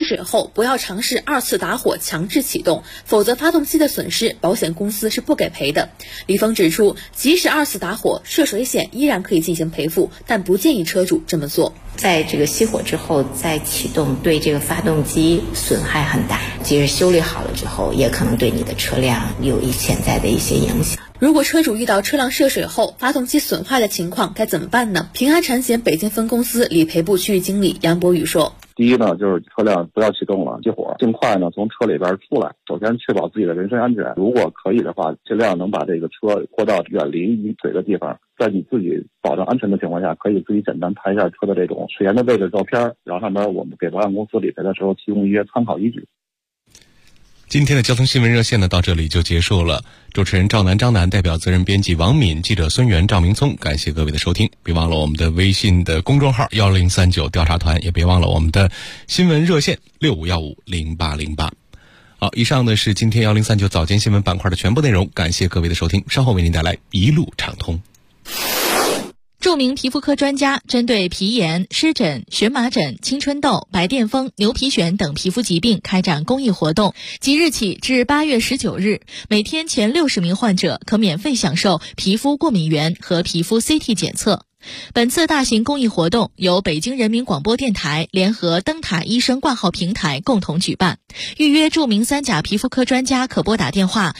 水后不要尝试2次打火强制启动，否则发动机的损失保险公司是不给赔的。李峰指出，即使2次打火，涉水险依然可以进行赔付，但不建议车主这么做。 在这个熄火之后再启动，对这个发动机损害很大，即使修理好了之后，也可能对你的车辆有潜在的一些影响。 如果车主遇到车辆涉水后发动机损坏的情况该怎么办呢？平安产险北京分公司理赔部区域经理杨博宇说， 第一呢，就是车辆不要启动了，熄火，尽快呢从车里边出来。首先确保自己的人身安全，如果可以的话，尽量能把这个车拖到远离雨水的地方，在你自己保证安全的情况下，可以自己简单拍一下车的这种水源的位置照片，然后上面我们给保险公司理赔的时候提供一些参考依据。 今天的交通新闻热线呢，到这里就结束了。主持人赵楠、张楠，代表责任编辑王敏，记者孙源、赵明聪，感谢各位的收听。别忘了我们的微信的公众号1039调查团，也别忘了我们的新闻热线65150808。好，以上呢是今天1039早间新闻板块的全部内容，感谢各位的收听，稍后为您带来一路畅通。 著名皮肤科专家针对皮炎、湿疹、荨麻疹、青春痘、白癜风、牛皮癣等皮肤疾病开展公益活动，即日起至8月19日，每天前60名患者可免费享受皮肤过敏原和皮肤 CT 检测。本次大型公益活动由北京人民广播电台联合灯塔医生挂号平台共同举办。预约著名3甲皮肤科专家可拨打电话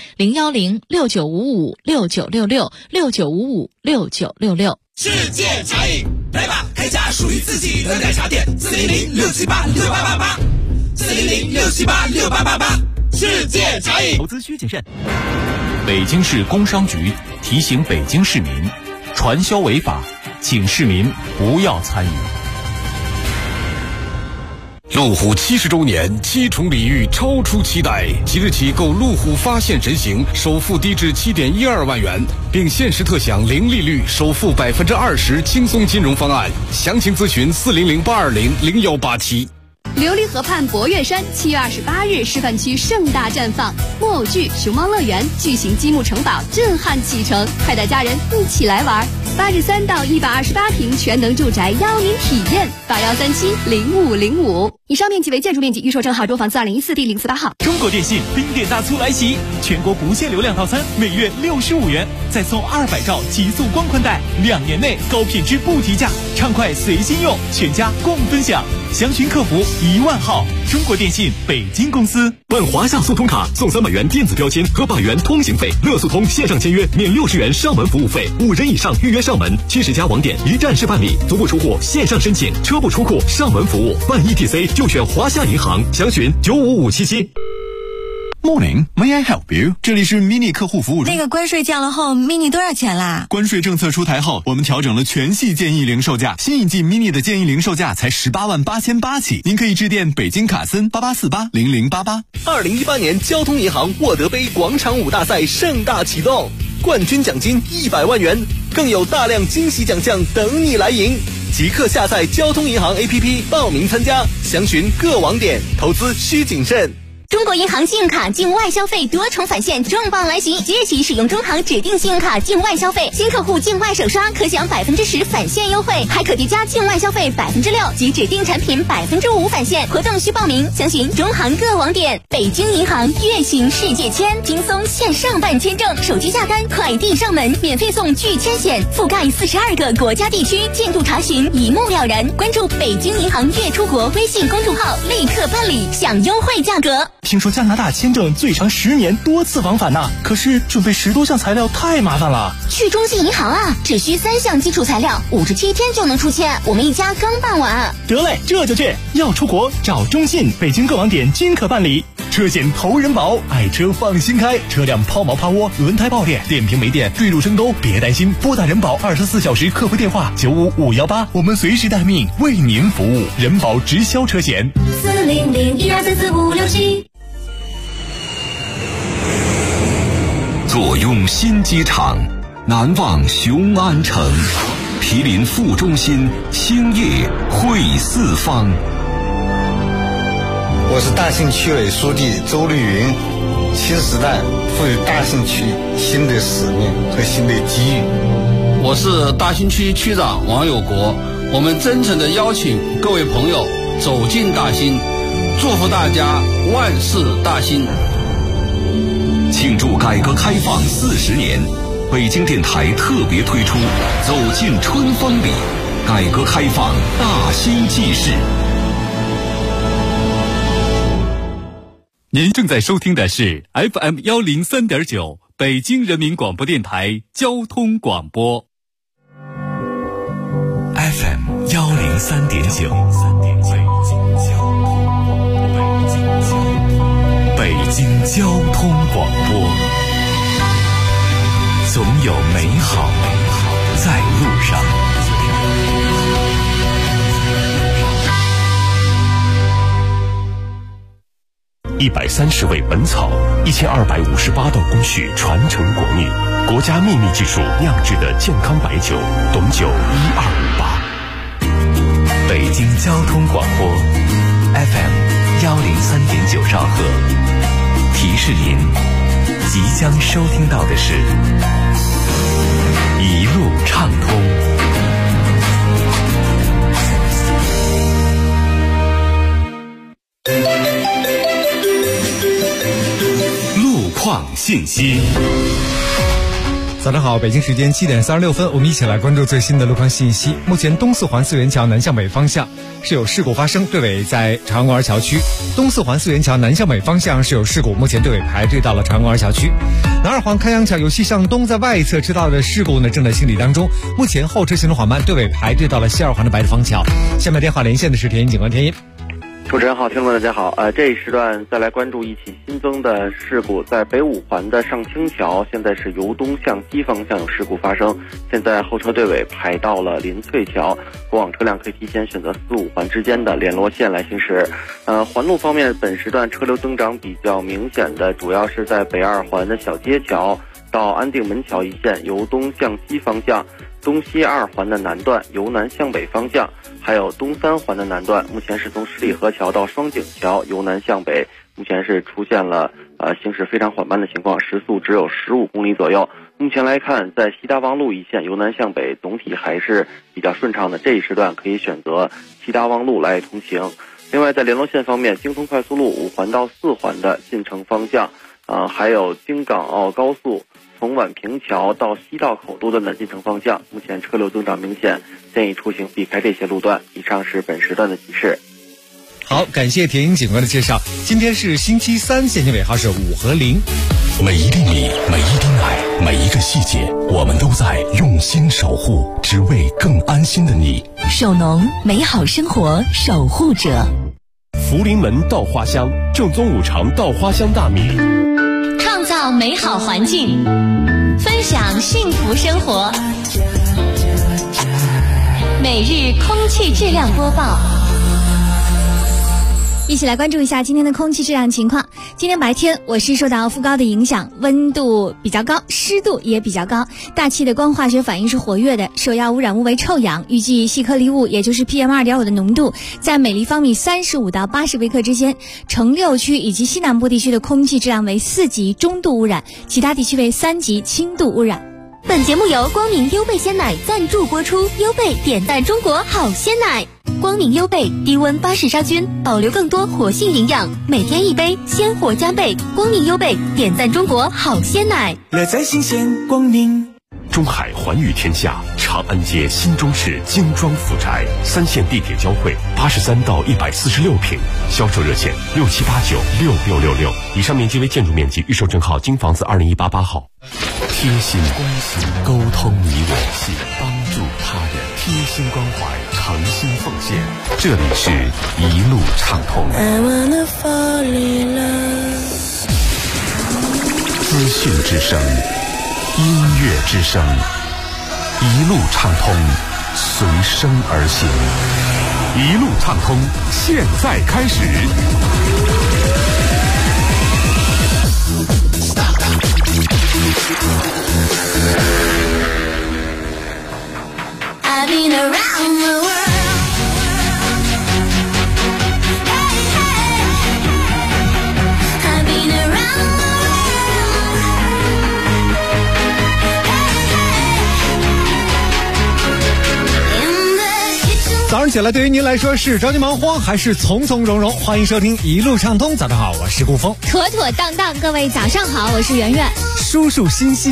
010-6955-6966 世界茶饮，来吧，开家属于自己的奶茶店，400-678-6888，400-678-6888，世界茶饮。 投资需谨慎。北京市工商局提醒北京市民，传销违法，请市民不要参与。 路虎70周年7重礼遇超出期待，即日起购路虎发现神行，首付低至7.12万元，并限时特享零利率，首付20%轻松金融方案。详情咨询400-820-0187。 琉璃河畔博岳山7月28日示范区盛大绽放，木偶剧、熊猫乐园、巨型积木城堡震撼启程，快带家人一起来玩。8至3到128平全能住宅邀您体验，81370505。以上面积为建筑面积，预售证号中房4214第048号。 中国电信冰点大促来袭，全国不限流量套餐每月65元，再送200兆极速光宽带，2年内高品质不提价，畅快随心用，全家共分享。详询客服10000号。中国电信北京公司。 办华夏速通卡送300元电子标签和100元通行费，乐速通线上签约免60元上门服务费，5人以上预约上门，70家网点一站式办理，足不出户线上申请，车不出库上门服务，办 ETC 就选华夏银行，详询95577。 Morning, may I help you？ 这里是 mini 客户服务中。 那个关税降了后 mini 多少钱啦？ 关税政策出台后，我们调整了全系建议零售价，新一季 mini 的建议零售价才188800起，您可以致电北京卡森88480088。 2018年交通银行沃德杯广场舞大赛盛大启动，冠军奖金100万元，更有大量惊喜奖项等你来赢。即刻下载交通银行 APP 报名参加，详询各网点，投资需谨慎。 中国银行信用卡境外消费多重返现重磅来袭！即日起使用中行指定信用卡境外消费，新客户境外首刷可享10%返现优惠，还可叠加境外消费6%及指定产品5%返现。活动需报名，详询中行各网点。北京银行月行世界签，轻松线上办签证，手机下单，快递上门，免费送拒签险，覆盖42个国家地区，进度查询一目了然。关注北京银行月出国微信公众号，立刻办理，享优惠价格。 听说加拿大签证最长10年多次往返呢，可是准备10多项材料太麻烦了。 去中信银行啊，只需3项基础材料，57天就能出签，我们一家刚办完。 得嘞，这就去。要出国找中信，北京各网点均可办理。车险投人保，爱车放心开，车辆抛锚趴窝、轮胎爆裂、电瓶没电、坠入深沟，别担心，拨打人保24小时客服电话95518，我们随时待命，为您服务。人保直销车险 40012444567。 坐拥新机场，难忘雄安城，毗邻副中心，兴业汇四方。 我是大兴区委书记周绿云，新时代赋予大兴区新的使命和新的机遇。 我是大兴区区长王有国，我们真诚地邀请各位朋友走进大兴， 祝福大家万事大兴。 庆祝改革开放40年，北京电台特别推出走进春风里，改革开放大兴纪事。 您正在收听的是 FM 103.9北京人民广播电台交通广播。 FM 103.9，北京交通广播，总有美好在路上。130味本草，1258道工序传承国秘，国家秘密技术酿制的健康白酒，董酒1258。北京交通广播 FM 103.9兆赫，提示您即将收听到的是一路畅通。信息。 早上好，北京时间7点36分，我们一起来关注最新的路况信息。目前东四环四元桥南向北方向是有事故发生，队尾在长安公园桥区。东四环四元桥南向北方向是有事故，目前队尾排队到了长安公园桥区。南二环开阳桥由西向东在外侧车道的事故呢正在清理当中，目前后车行动缓慢，队尾排队到了西二环的白方桥。下面电话连线的是田音警官田音。 主持人好，听众们大家好。这一时段再来关注一起新增的事故，在北五环的上清桥，现在是由东向西方向有事故发生，现在后车队尾排到了林翠桥，过往车辆可以提前选择4、5环之间的联络线来行驶。环路方面，本时段车流增长比较明显的，主要是在北二环的小街桥到安定门桥一线，由东向西方向。东西二环的南段由南向北方向，还有东三环的南段，目前是从十里河桥到双井桥由南向北，目前是出现了行驶非常缓慢的情况，时速只有15公里左右。目前来看，在西大望路一线由南向北总体还是比较顺畅的，这一时段可以选择西大望路来通行。另外在联络线方面，京通快速路5环到4环的进城方向，还有京港澳高速从宛平桥到西道口路的南进城方向，目前车流增长明显，建议出行避开这些路段。以上是本时段的提示。 好，感谢田英警官的介绍。今天是星期三，现金尾号是5和0。 每一粒米，每一丁奶，每一个细节，我们都在用心守护，只为更安心的你。 守农，美好生活守护者。 福临门稻花香，正宗5常稻花香大米。 创造美好环境，分享幸福生活。每日空气质量播报， 一起来关注一下今天的空气质量情况。今天白天我市受到副高的影响，温度比较高，湿度也比较高，大气的光化学反应是活跃的，首要污染物为臭氧，预计细颗粒物也就是 PM2.5 的浓度在每立方米35到80微克之间。城6区以及西南部地区的空气质量为4级中度污染，其他地区为3级轻度污染。 本节目由光明优贝鲜奶赞助播出，优贝点赞中国好鲜奶。光明优贝低温巴氏杀菌，保留更多活性营养，每天1杯，鲜活加倍。光明优贝点赞中国好鲜奶， 乐在新鲜光明。 中海环宇天下长安街新中市精装富宅，3线地铁交汇，83到146平，销售热线67896666，以上面积为建筑面积，预售证号京房子20188号。贴心关心，沟通你我心，帮助他人，贴心关怀，诚心奉献。这里是一路畅通。资讯之声，音乐之声，一路畅通，随声而行。一路畅通，现在开始。 I've been around the world. I've been around the world. In the kitchen. 早上早起来对于您来说是着急忙慌还是从从容容？欢迎收听一路畅通。早上好，我是顾峰。 妥妥当当，各位早上好，我是圆圆。 叔叔欣欣。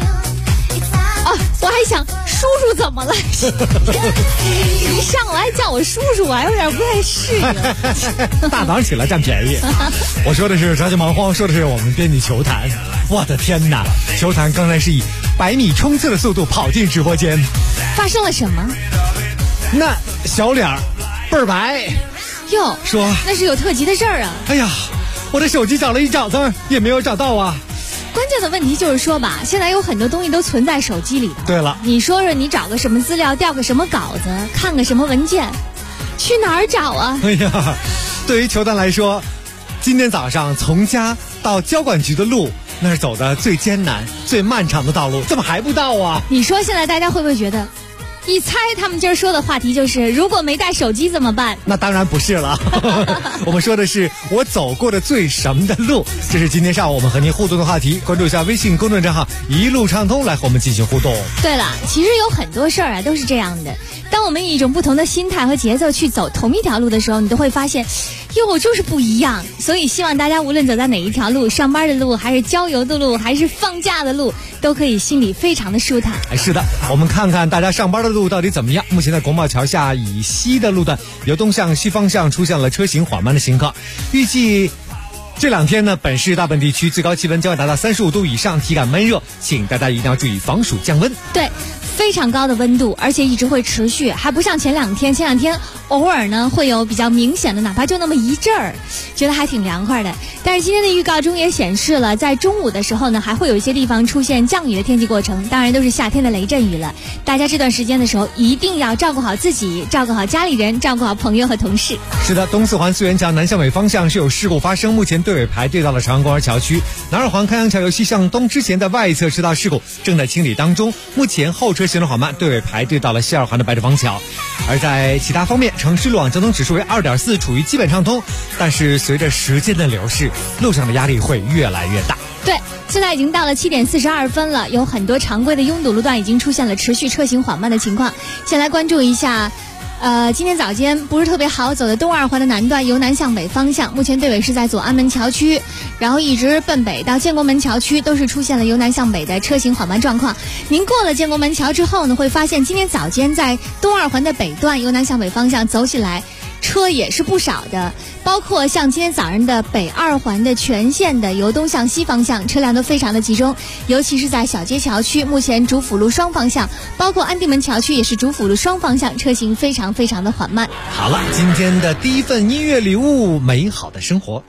我还想叔叔怎么了？一上来叫我叔叔，我还有点不太适应。 大早起来占便宜。我说的是着急忙慌，说的是我们编辑球坛。我的天哪！球坛刚才是以100米冲刺的速度跑进直播间。 发生了什么？ 那小脸儿倍儿白。 哟， 说那是有特急的事儿啊！ 哎呀，我的手机找了一找子也没有找到啊。 关键的问题就是说吧，现在有很多东西都存在手机里头。 对了， 你说说你找个什么资料，调个什么稿子，看个什么文件，去哪儿找啊？ 哎呀，对于球坛来说，今天早上从家到交管局的路，那是走的最艰难、最漫长的道路，怎么还不到啊？ 你说现在大家会不会觉得？一猜他们今儿说的话题就是如果没带手机怎么办？ 那当然不是了。我们说的是我走过的最什的路。这是今天上午我们和您互动的话题，关注一下微信公众账号一路畅通来和我们进行互动。 对了，其实有很多事儿啊都是这样的，当我们以一种不同的心态和节奏去走同一条路的时候，你都会发现哟就是不一样。所以希望大家无论走在哪一条路，上班的路还是郊游的路还是放假的路，都可以心里非常的舒坦。 是的，我们看看大家上班的路到底怎么样。目前在国贸桥下以西的路段，由东向西方向出现了车行缓慢的情况。预计这2天呢，本市大部分地区最高气温将会达到35度以上，体感闷热，请大家一定要注意防暑降温。 对，非常高的温度，而且一直会持续，还不像前2天偶尔呢会有比较明显的，哪怕就那么一阵儿，觉得还挺凉快的。但是今天的预告中也显示了，在中午的时候呢，还会有一些地方出现降雨的天气过程，当然都是夏天的雷阵雨了。大家这段时间的时候一定要照顾好自己，照顾好家里人，照顾好朋友和同事。 是的，东四环四元桥南向北方向是有事故发生，目前队尾排队到了朝阳公园桥区。南二环开阳桥由西向东之前的外侧车道事故正在清理当中，目前后车行驶缓慢，队尾排队到了西二环的白纸坊桥。而在其他方面，城市路网交通指数为2.4，处于基本畅通，但是随着时间的流逝，路上的压力会越来越大。 对，现在已经到了7点42分了，有很多常规的拥堵路段已经出现了持续车行缓慢的情况。先来关注一下今天早间不是特别好走的东二环的南段，由南向北方向，目前队尾是在左安门桥区，然后一直奔北到建国门桥区，都是出现了由南向北的车行缓慢状况。您过了建国门桥之后呢，会发现今天早间在东二环的北段由南向北方向走起来车也是不少的，包括像今天早上的北二环的全线的由东向西方向车辆都非常的集中，尤其是在小街桥区，目前主辅路双方向，包括安定门桥区也是主辅路双方向，车行非常非常的缓慢。 好了，今天的第一份音乐礼物，美好的生活。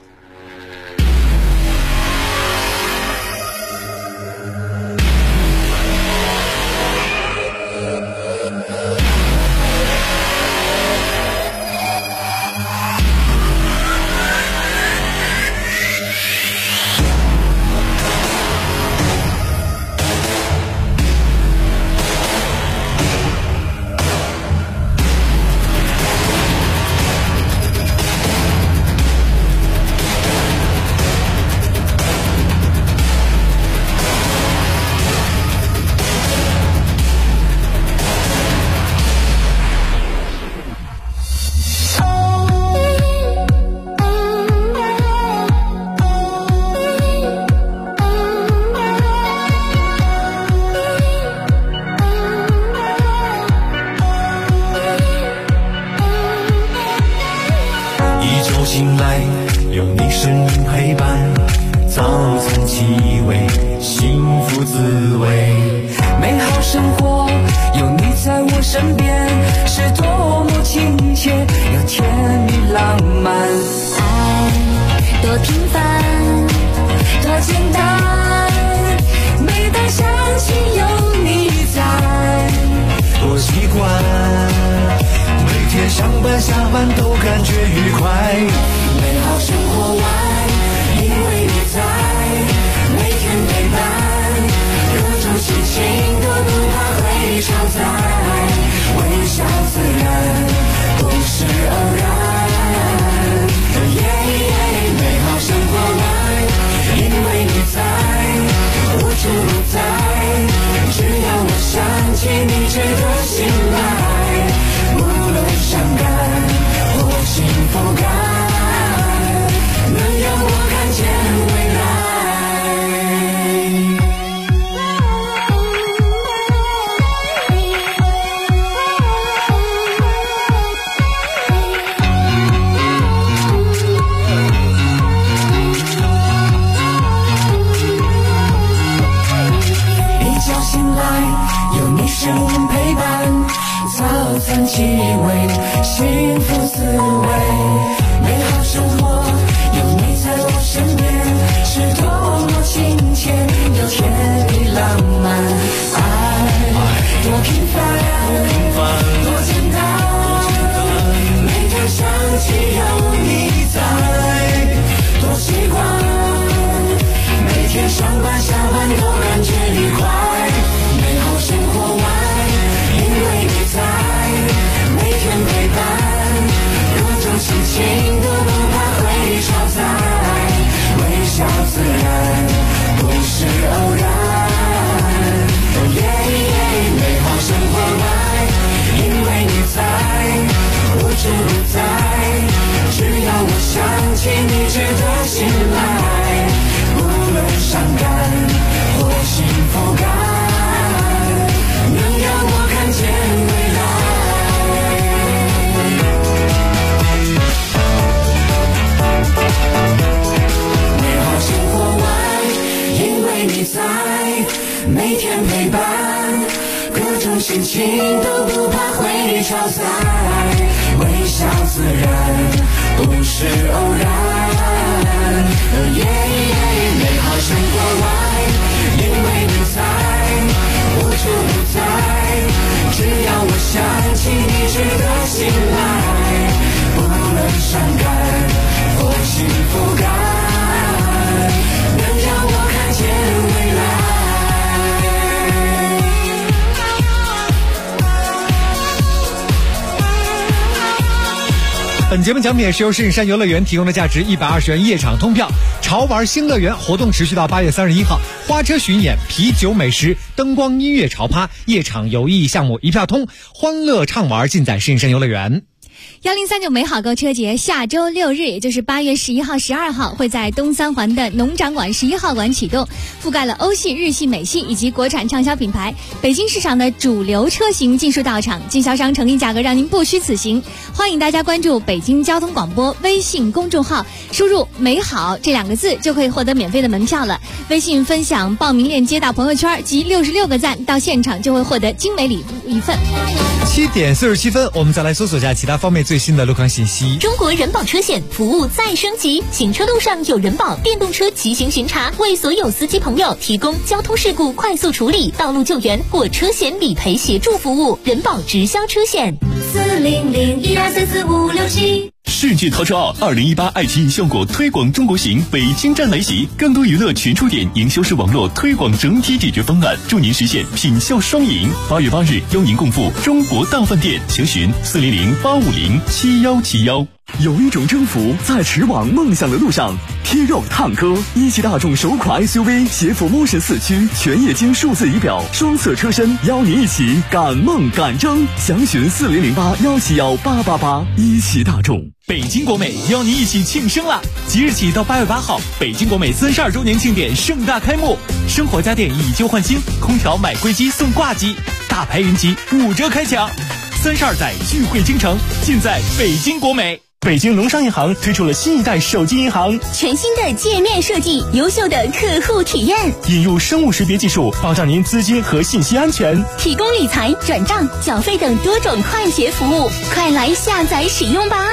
醒来，有你身影陪伴，早餐气味，幸福滋味，美好生活，有你在我身边，是多么亲切，又甜蜜浪漫。 爱多平凡，多简单，每当想起有你在， 多习惯。每天上班下班都感觉愉快， 美好生活来，因为你在，每天陪伴，各种事情都不怕会超载，微笑自然，不是偶然。美好生活来，因为你在，无处不在，只要我想起你，这个醒来。无论伤感气味，幸福滋味，美好生活有你在我身边，是多么亲切又甜蜜浪漫。爱多平凡，多简单，每天想起有你在，多习惯，每天上班下班都感觉愉快，美好生活外，因为你在，每天陪伴，各种事情都不怕会超载，微笑自然，不是偶然。美好生活外，因为你在，无处不在，只要我想起你值得信赖，无论伤感或幸福感，能让我看见未来。美好生活外，因为你在，每天陪伴，各种心情都不怕会超载，微笑自然，不是偶然。美好生活外，因为你在，无处不在，只要我想起你值得信赖，无论伤感或幸福感，能让我看见未来。 本节目奖品是由狮山游乐园提供的价值120元夜场通票，潮玩新乐园活动持续到8月31号，花车巡演、啤酒美食、灯光音乐潮趴、夜场有意义项目一票通，欢乐畅玩尽在狮山游乐园。 1039美好购车节下周6日，也就是8月11号、12号，会在东三环的农展馆11号馆启动，覆盖了欧系、日系、美系以及国产畅销品牌，北京市场的主流车型尽数到场，经销商诚意价格让您不虚此行。欢迎大家关注北京交通广播微信公众号，输入美好这2个字就可以获得免费的门票了。微信分享报名链接到朋友圈及66个赞，到现场就会获得精美礼物一份。 7点47分，我们再来搜索一下其他方面最新的路况信息。 中国人保车险服务再升级，行车路上有人保电动车骑行巡查，为所有司机朋友提供交通事故快速处理、道路救援或车险理赔协助服务。人保直销车险40012344567。 世纪淘车奥2018爱奇艺效果推广中国行北京站来袭，更多娱乐全触点，营销式网络推广整体解决方案，助您实现品效双赢。8月8日，邀您共赴中国大饭店，详询400-850-7171。有一种征服在驰往梦想的路上。T-Roc 探歌，一汽大众首款 SUV， 携辅 Motion 4驱，全液晶数字仪表，双色车身，邀您一起赶梦赶征。详询400-8171888。一汽大众。 北京国美邀您一起庆生啦！即日起到8月8号，北京国美32周年庆典盛大开幕，生活家电以旧换新，空调买贵机送挂机，大牌云集5折开抢，32载聚会京城，尽在北京国美。北京农商银行推出了新一代手机银行， 全新的界面设计，优秀的客户体验， 引入生物识别技术，保障您资金和信息安全， 提供理财、转账、缴费等多种快捷服务，快来下载使用吧。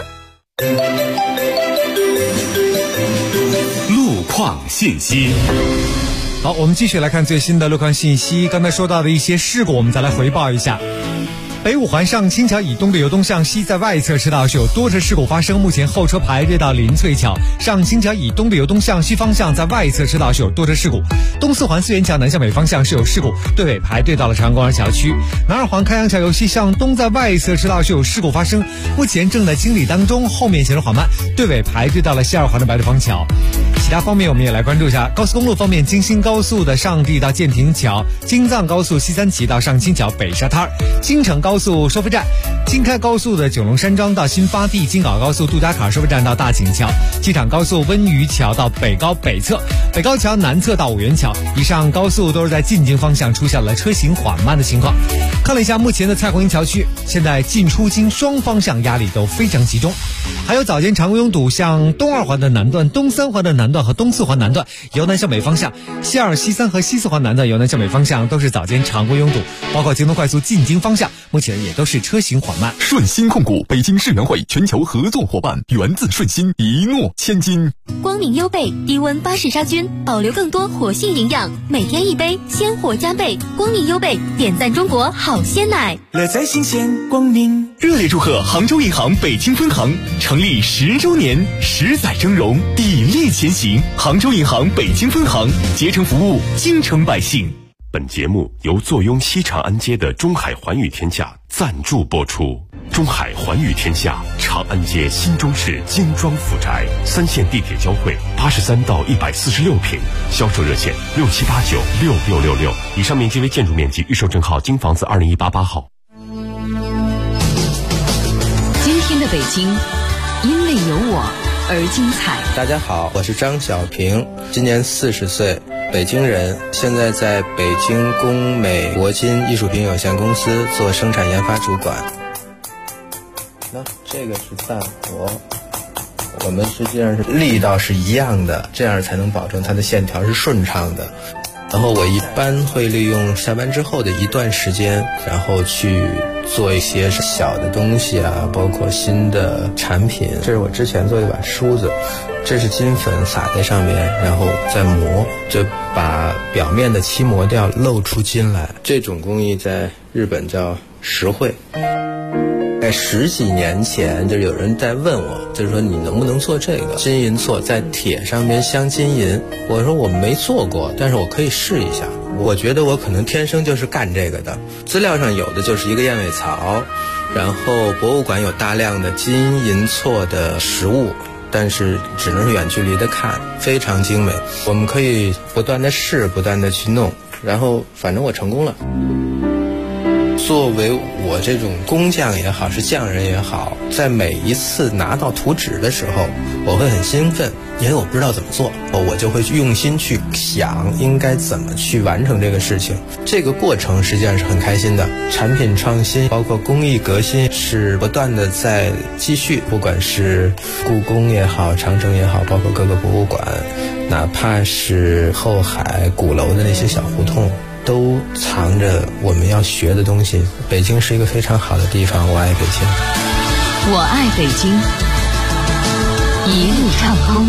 路况信息。 好，我们继续来看最新的路况信息。刚才说到的一些事故，我们再来回报一下。北五环上清桥以东的由东向西，在外侧车道是有多车事故发生，目前后车排队到林翠桥。上清桥以东的由东向西方向，在外侧车道是有多车事故。东四环四元桥南向北方向是有事故，队尾排队到了长安公园桥区。南二环开阳桥由西向东，在外侧车道是有事故发生，目前正在清理当中，后面行驶缓慢，队尾排队到了西二环的白鹿坊桥。其他方面我们也来关注一下高速公路方面，京新高速的上地到建亭桥，京藏高速西三旗到上清桥北沙滩，京承高速收费站，京开高速的九龙山庄到新发地，京港高速杜家坎收费站到大井桥，机场高速温榆桥到北高北侧，北高桥南侧到五元桥。以上高速都是在进京方向出现了车行缓慢的情况。看了一下目前的蔡红营桥区，现在进出京双方向压力都非常集中。还有早间常拥堵，像东二环的南段、东三环的南南段和东四环南段由南向北方向，西2、西3和西4环南段由南向北方向都是早间常规拥堵，包括京东快速进京方向，目前也都是车行缓慢。 顺鑫控股北京世园会全球合作伙伴，源自顺鑫，一诺千金。 光明优贝低温巴氏杀菌，保留更多活性营养，每天一杯，鲜活加倍。光明优贝点赞中国好鲜奶， 乐在新鲜光明。 热烈祝贺杭州银行北京分行成立10周年，10载峥嵘，砥砺前行。杭州银行北京分行竭诚服务京城百姓。 本节目由坐拥西长安街的中海环宇天下赞助播出。中海环宇天下，长安街新中式精装府宅，3线地铁交汇，83到146平，销售热线67896666，以上面积为建筑面积，预售证号京房子20188号。 今天的北京，因为有我而精彩。 大家好，我是张小平，今年40岁，北京人，现在在北京工美铂金艺术品有限公司做生产研发主管。那这个是散活，我们实际上是力道是一样的，这样才能保证它的线条是顺畅的。然后我一般会利用下班之后的一段时间，然后去做一些小的东西啊，包括新的产品。这是我之前做一把梳子，这是金粉撒在上面，然后再磨，就把表面的漆磨掉，露出金来。这种工艺在日本叫石绘。在10几年前，就有人在问我，就是说你能不能做这个金银错在铁上面镶金银？我说我没做过，但是我可以试一下。我觉得我可能天生就是干这个的。资料上有的就是一个燕尾槽，然后博物馆有大量的金银错的实物，但是只能是远距离的看，非常精美。我们可以不断的试，不断的去弄，然后反正我成功了。作为我这种工匠也好，是匠人也好，在每一次拿到图纸的时候，我会很兴奋，因为我不知道怎么做，我就会用心去想应该怎么去完成这个事情。这个过程实际上是很开心的。产品创新包括工艺革新是不断的在继续，不管是故宫也好，长城也好，包括各个博物馆，哪怕是后海鼓楼的那些小胡同，都藏着我们要学的东西。北京是一个非常好的地方，我爱北京。 我爱北京，一路畅通。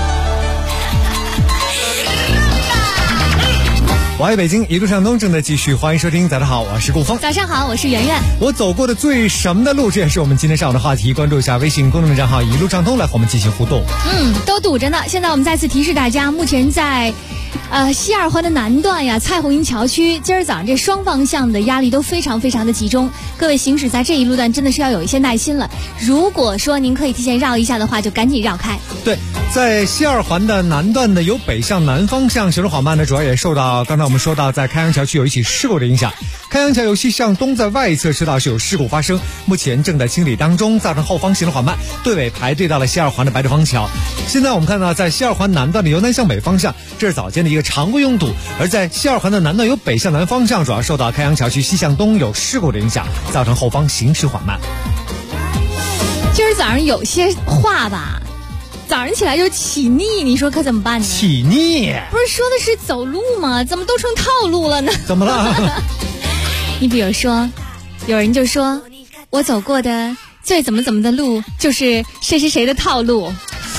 我爱北京，一路畅通正在继续，欢迎收听。早上好，我是顾峰。 早上好，我是圆圆。 我走过的最什么的路，这也是我们今天上午的话题。关注一下微信公众账号一路畅通，来和我们进行互动。 都堵着呢。现在我们再次提示大家，目前在西2环的南段呀，蔡红营桥区，今儿早上这双方向的压力都非常非常的集中，各位行驶在这一路段真的是要有一些耐心了。如果说您可以提前绕一下的话，就赶紧绕开。 对，在西2环的南段呢，由北向南方向行驶缓慢呢，主要也受到刚才我们说到在开阳桥区有一起事故的影响。开阳桥由西向东在外侧车道是有事故发生，目前正在清理当中，造成后方行驶缓慢，队尾排队到了西2环的白竹坊桥。现在我们看到在西2环南段的由南向北方向，这是早间的一个常规拥堵，而在西2环的南段由北向南方向，主要受到开阳桥区西向东有事故的影响，造成后方行驶缓慢。 今儿早上有些话吧，早上起来就起腻，你说可怎么办呢？ 起腻？ 不是说的是走路吗？怎么都成套路了呢？ 怎么了？ 你比如说，有人就说我走过的最怎么的路，就是谁谁谁的套路。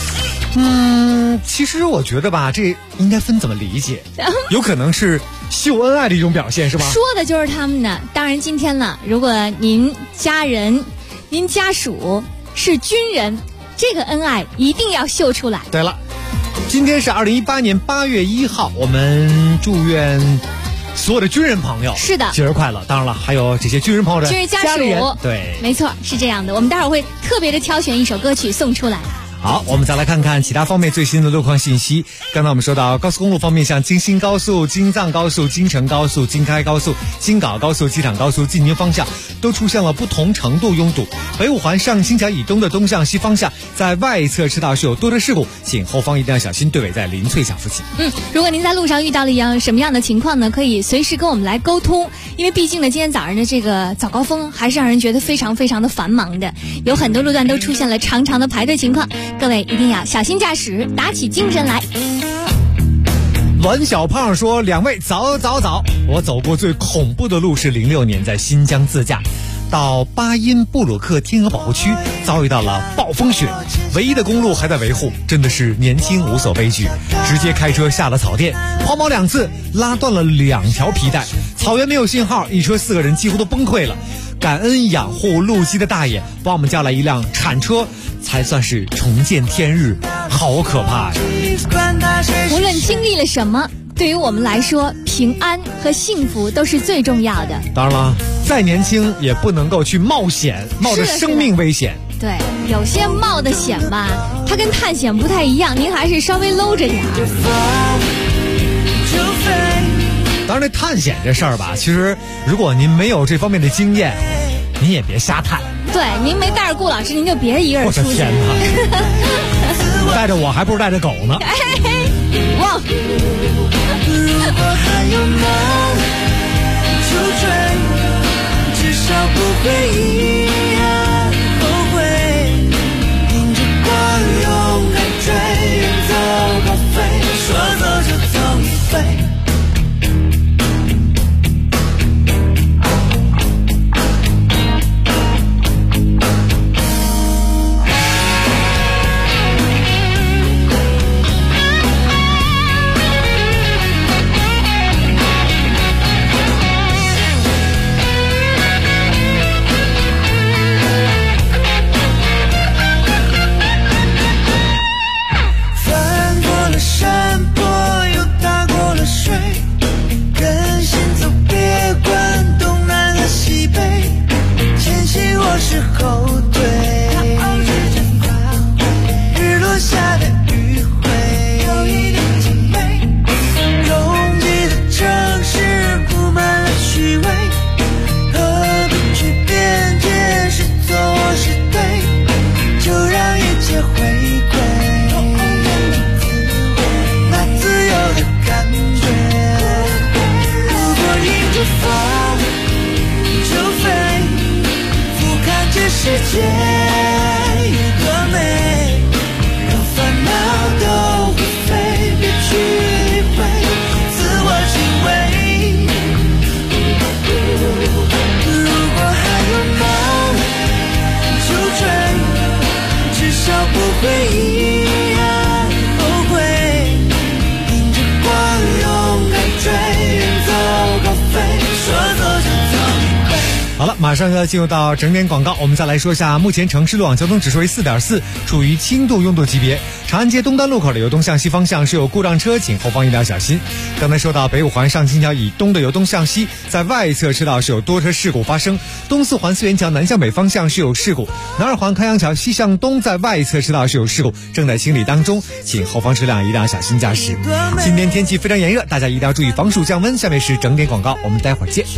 其实我觉得吧，这应该分怎么理解，有可能是秀恩爱的一种表现，是吧？ 说的就是他们的。当然今天了，如果您家人、您家属是军人，这个恩爱一定要秀出来。 对了，今天是2018年8月1号，我们祝愿所有的军人朋友是的节日快乐。当然了，还有这些军人朋友的军人家属， 对， 没错，是这样的。我们待会儿会特别的挑选一首歌曲送出来。 好，我们再来看看其他方面最新的路况信息。刚才我们说到高速公路方面，像京新高速、京藏高速、京承高速、京开高速、京港高速、机场高速进京方向都出现了不同程度拥堵。北五环上清桥以东的东向西方向，在外侧车道是有多的事故，请后方一定要小心，队尾在林翠桥附近。 如果您在路上遇到了什么样的情况呢，可以随时跟我们来沟通，因为毕竟呢，今天早上的这个早高峰还是让人觉得非常非常的繁忙的，有很多路段都出现了长长的排队情况。 各位一定要小心驾驶，打起精神来。 栾小胖说：“两位早，我走过最恐怖的路是06年在新疆自驾，到巴音布鲁克天鹅保护区，遭遇到了暴风雪，唯一的公路还在维护，真的是年轻无所畏惧，直接开车下了草甸，抛锚2次，拉断了2条皮带，草原没有信号，一车4个人几乎都崩溃了。感恩养护路基的大爷帮我们叫来一辆铲车，才算是重见天日，好可怕呀！ 无论经历了什么，对于我们来说，平安和幸福都是最重要的。 当然了，再年轻也不能够去冒险，冒着生命危险。 对，有些冒的险吧，它跟探险不太一样，您还是稍微搂着点。 当然，这探险这事儿吧，其实如果您没有这方面的经验，您也别瞎探。 对，您没带着顾老师，您就别一个人出去。 我的天哪！带着我还不如带着狗呢。 哇！ 如果还有梦就追，至少不会遗憾后悔。迎着光勇敢追，远走高飞，说走就走一回。是后退，日落下的余晖有一点敬畏，拥挤的城市布满了虚伪，何必去辩解是错是对，就让一切回归那自由的感觉。如果迎着风就飞，这世界多美，让烦恼都会飞，别去理会自我敬畏。如果还有梦就追，至少不会遗憾后悔。迎着光勇敢追，远走高飞，说走就走一回。 好了，马上要进入到整点广告，我们再来说一下目前城市路网交通指数为 4.4， 处于轻度拥堵级别。长安街东单路口的由东向西方向是有故障车，请后方一定要小心。刚才说到北五环上清桥以东的由东向西，在外侧车道是有多车事故发生，东四环四元桥南向北方向是有事故，南二环开阳桥西向东在外侧车道是有事故，正在清理当中，请后方车辆一定要小心驾驶。今天天气非常炎热，大家一定要注意防暑降温。下面是整点广告，我们待会儿见。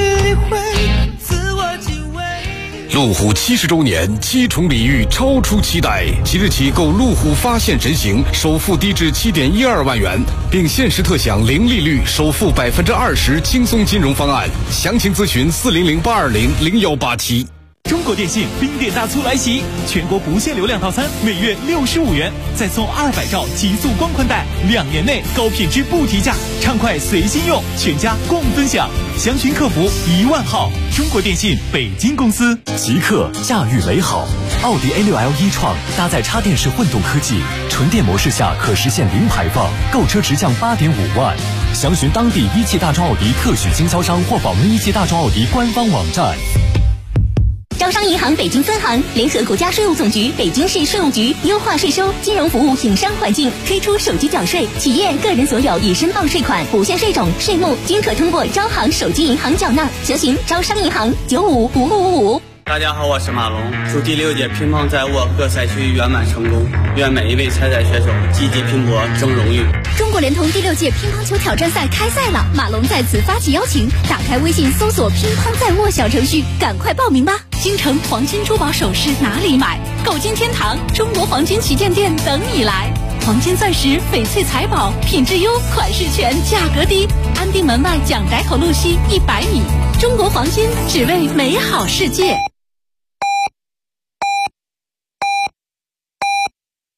路虎70周年7重礼遇超出期待，即日起购路虎发现神行，首付低至7.12万元，并限时特享零利率，首付20%轻松金融方案。详情咨询400-820-0187。 中国电信冰点大促来袭，全国不限流量套餐每月65元，再送200兆极速光宽带，2年内高品质不提价，畅快随心用，全家共分享。详询客服1万号。中国电信北京公司。 极客驾驭美好，奥迪A6L e-tron搭载插电式混动科技，纯电模式下可实现零排放，购车直降8.5万。详询当地一汽大众奥迪特许经销商或访问一汽大众奥迪官方网站。 招商银行北京分行联合国家税务总局、北京市税务局优化税收、金融服务营商环境，推出手机缴税，企业、个人所有已申报税款、不限税种、税目均可通过招行手机银行缴纳。详询招商银行955555。 大家好，我是马龙，祝第6届乒乓在握各赛区圆满成功，愿每一位参赛选手积极拼搏争荣誉。 中国联通第6届乒乓球挑战赛开赛了，马龙在此发起邀请，打开微信搜索乒乓在握小程序，赶快报名吧。京城黄金珠宝首饰哪里买？购金天堂中国黄金旗舰店等你来。黄金钻石、翡翠财宝，品质优，款式全，价格低。安定门外蒋逮口路西100米。中国黄金，只为美好世界。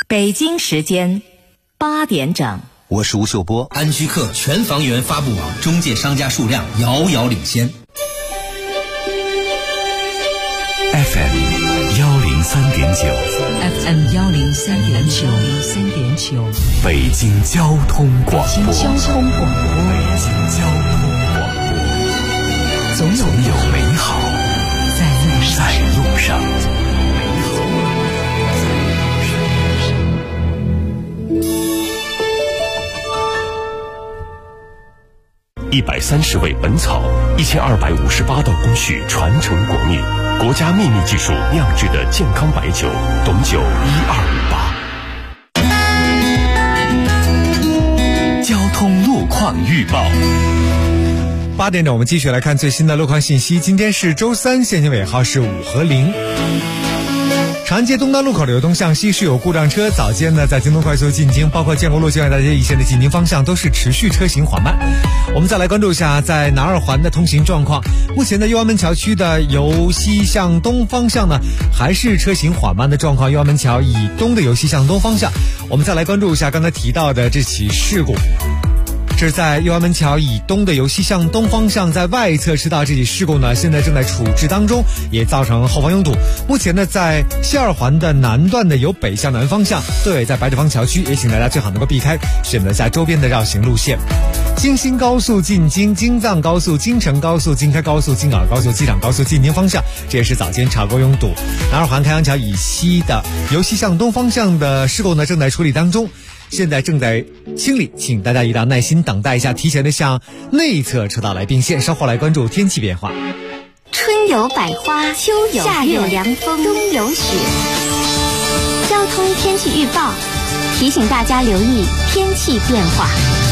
北京时间8点整。 我是吴秀波。 安居客全房源发布网中介商家数量遥遥领先。 FM 103.9 北京交通广播。总有美好在路上。130味本草，1258道工序传承国秘，国家秘密技术酿制的健康白酒，董酒1258。交通路况预报。 8点整，我们继续来看最新的路况信息。今天是周三，限行尾号是5和0。长安街东单路口流东向西是有故障车，早间呢在京东快速进京，包括建国路、建外大街一线的进京方向都是持续车行缓慢。我们再来关注一下在南二环的通行状况。目前的右安门桥区的由西向东方向呢还是车行缓慢的状况，右安门桥以东的由西向东方向。我们再来关注一下刚才提到的这起事故。这是在右安门桥以东的由西向东方向在外侧车道，这起事故呢现在正在处置当中，也造成后方拥堵。目前呢在西二环的南段的由北向南方向，对尾在白纸坊桥区，也请大家最好能够避开，选择下周边的绕行路线。京新高速进京、京藏高速、京承高速、京开高速、京港高速、机场高速进京方向，这也是早间超过拥堵。南二环开阳桥以西的由西向东方向的事故呢正在处理当中，现在正在清理，请大家一定要耐心等待一下，提前的向内侧车道来并线，稍后来关注天气变化。 春有百花，秋有夏有凉风，冬有雪。交通天气预报提醒大家留意天气变化。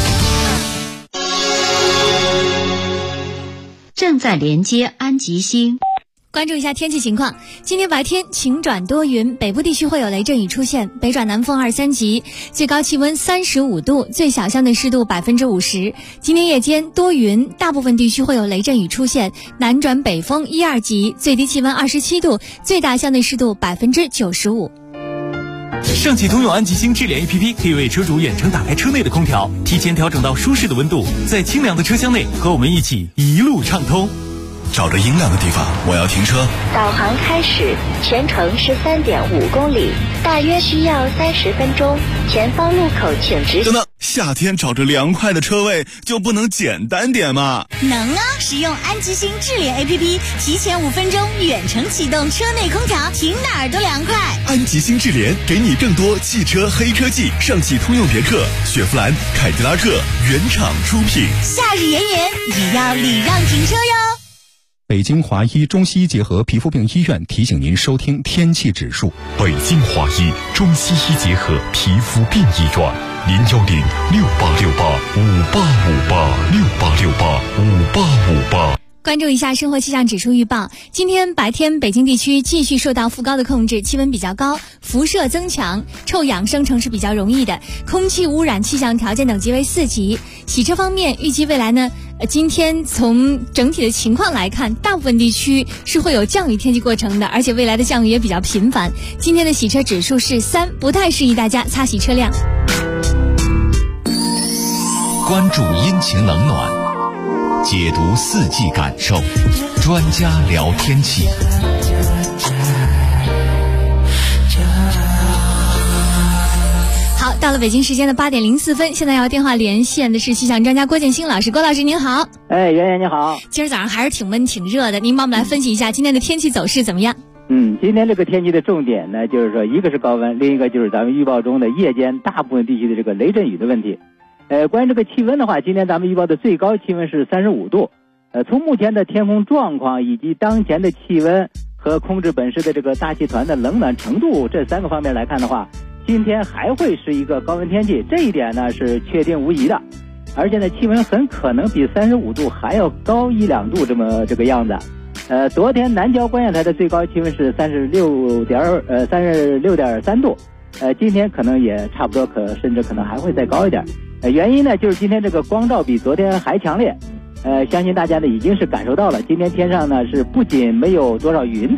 正在连接安吉星。 关注一下天气情况，今天白天晴转多云，北部地区会有雷阵雨出现，北转南风2、3级，最高气温35度，最小相对湿度50%。今天夜间多云，大部分地区会有雷阵雨出现，南转北风1、2级，最低气温27度，最大相对湿度95%。 上汽通用安吉星智联 APP 可以为车主远程打开车内的空调，提前调整到舒适的温度，在清凉的车厢内和我们一起一路畅通。 找着阴凉的地方，我要停车。 导航开始，全程13.5公里，大约需要30分钟。前方路口请直行。 等等，夏天找着凉快的车位就不能简单点吗？ 能啊！使用安吉星智联 APP， 提前5分钟远程启动车内空调，停哪儿都凉快。 安吉星智联给你更多汽车黑科技，上汽通用别克、雪佛兰、凯迪拉克原厂出品。 夏日炎炎，也要礼让停车哟。 北京华医中西医结合皮肤病医院提醒您收听天气指数。 北京华医中西医结合皮肤病医院，010-6868-5858，6868-5858。 关注一下生活气象指数预报，今天白天北京地区继续受到副高的控制，气温比较高，辐射增强，臭氧生成是比较容易的，空气污染气象条件等级为4级。洗车方面，预计未来呢今天从整体的情况来看，大部分地区是会有降雨天气过程的，而且未来的降雨也比较频繁。今天的洗车指数是3，不太适宜大家擦洗车辆。 关注阴晴冷暖，解读4季感受，专家聊天气。 好，到了北京时间的8点04分，现在要电话连线的是气象专家郭建新老师。郭老师您好。 圆圆你好。 今儿早上还是挺闷挺热的，您帮我们来分析一下今天的天气走势怎么样？ 今天这个天气的重点呢，就是说一个是高温，另一个就是咱们预报中的夜间大部分地区的这个雷阵雨的问题。关于这个气温的话，今天咱们预报的最高气温是35度。从目前的天空状况以及当前的气温和控制本市的这个大气团的冷暖程度这3个方面来看的话，今天还会是一个高温天气，这一点呢是确定无疑的。而且呢，气温很可能比35度还要高1、2度这个样子。昨天南郊观象台的最高气温是36.3度，今天可能也差不多，甚至可能还会再高一点。原因呢，就是今天这个光照比昨天还强烈。相信大家呢已经是感受到了，今天天上呢是不仅没有多少云彩，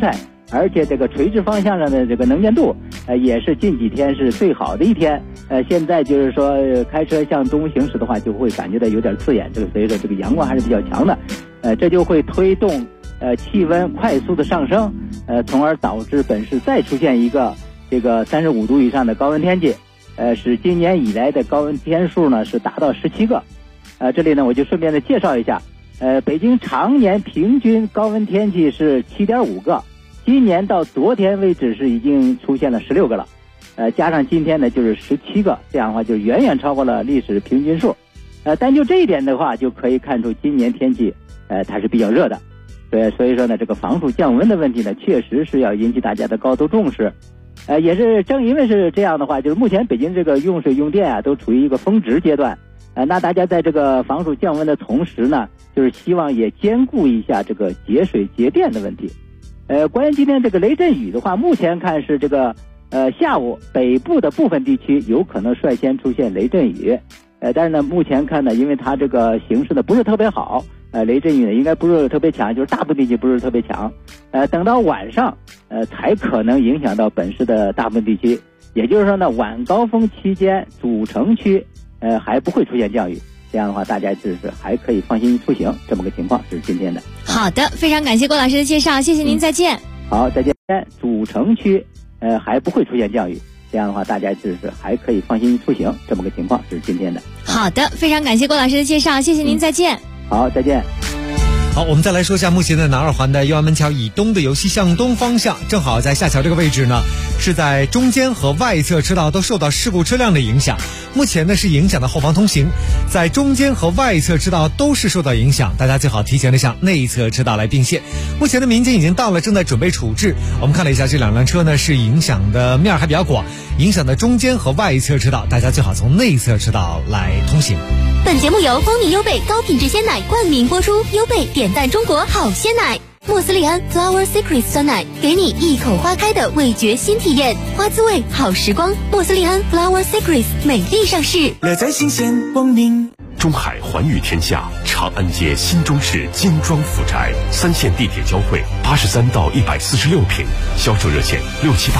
而且这个垂直方向上的这个能见度，也是近几天是最好的一天。现在就是说开车向东行驶的话，就会感觉到有点刺眼，这个所以说这个阳光还是比较强的，这就会推动气温快速的上升，从而导致本市再出现一个这个35度以上的高温天气，使今年以来的高温天数呢是达到17个。这里呢我就顺便的介绍一下，北京常年平均高温天气是7.5个。今年到昨天为止是已经出现了16个了，加上今天呢就是17个，这样的话就远远超过了历史平均数。单就这一点的话，就可以看出今年天气它是比较热的。所以说呢，这个防暑降温的问题呢，确实是要引起大家的高度重视。也是正因为是这样的话，就是目前北京这个用水用电啊都处于一个峰值阶段。那大家在这个防暑降温的同时呢，就是希望也兼顾一下这个节水节电的问题。关于今天这个雷阵雨的话，目前看是这个下午北部的部分地区有可能率先出现雷阵雨，但是呢目前看呢，因为它这个形势呢不是特别好，雷阵雨呢应该不是特别强，就是大部分地区不是特别强，等到晚上才可能影响到本市的大部分地区，也就是说呢晚高峰期间主城区还不会出现降雨。这样的话，大家就是还可以放心出行，这么个情况是今天的。 好的，非常感谢郭老师的介绍，谢谢您，再见。 好，再见。主城区还不会出现降雨，这样的话，大家就是还可以放心出行，这么个情况是今天的。 好的，非常感谢郭老师的介绍，谢谢您，再见。 好，再见。 好，我们再来说一下目前的南二环的右安门桥以东的由西向东方向，正好在下桥这个位置呢，是在中间和外侧车道都受到事故车辆的影响。目前呢是影响到后方通行，在中间和外侧车道都是受到影响，大家最好提前的向内侧车道来并线。目前的民警已经到了，正在准备处置。我们看了一下这两辆车呢，是影响的面还比较广，影响的中间和外侧车道，大家最好从内侧车道来通行。 本节目由蜂蜜优贝高品质鲜奶冠名播出，优贝点赞中国好鲜奶。莫斯利安 Flower Secret 酸奶，给你一口花开的味觉新体验，花滋味好时光。莫斯利安 Flower Secret 美丽上市， 乐在新鲜光明。 中海环宇天下长安街新中式精装府宅，3线地铁交汇，83到146平，销售热线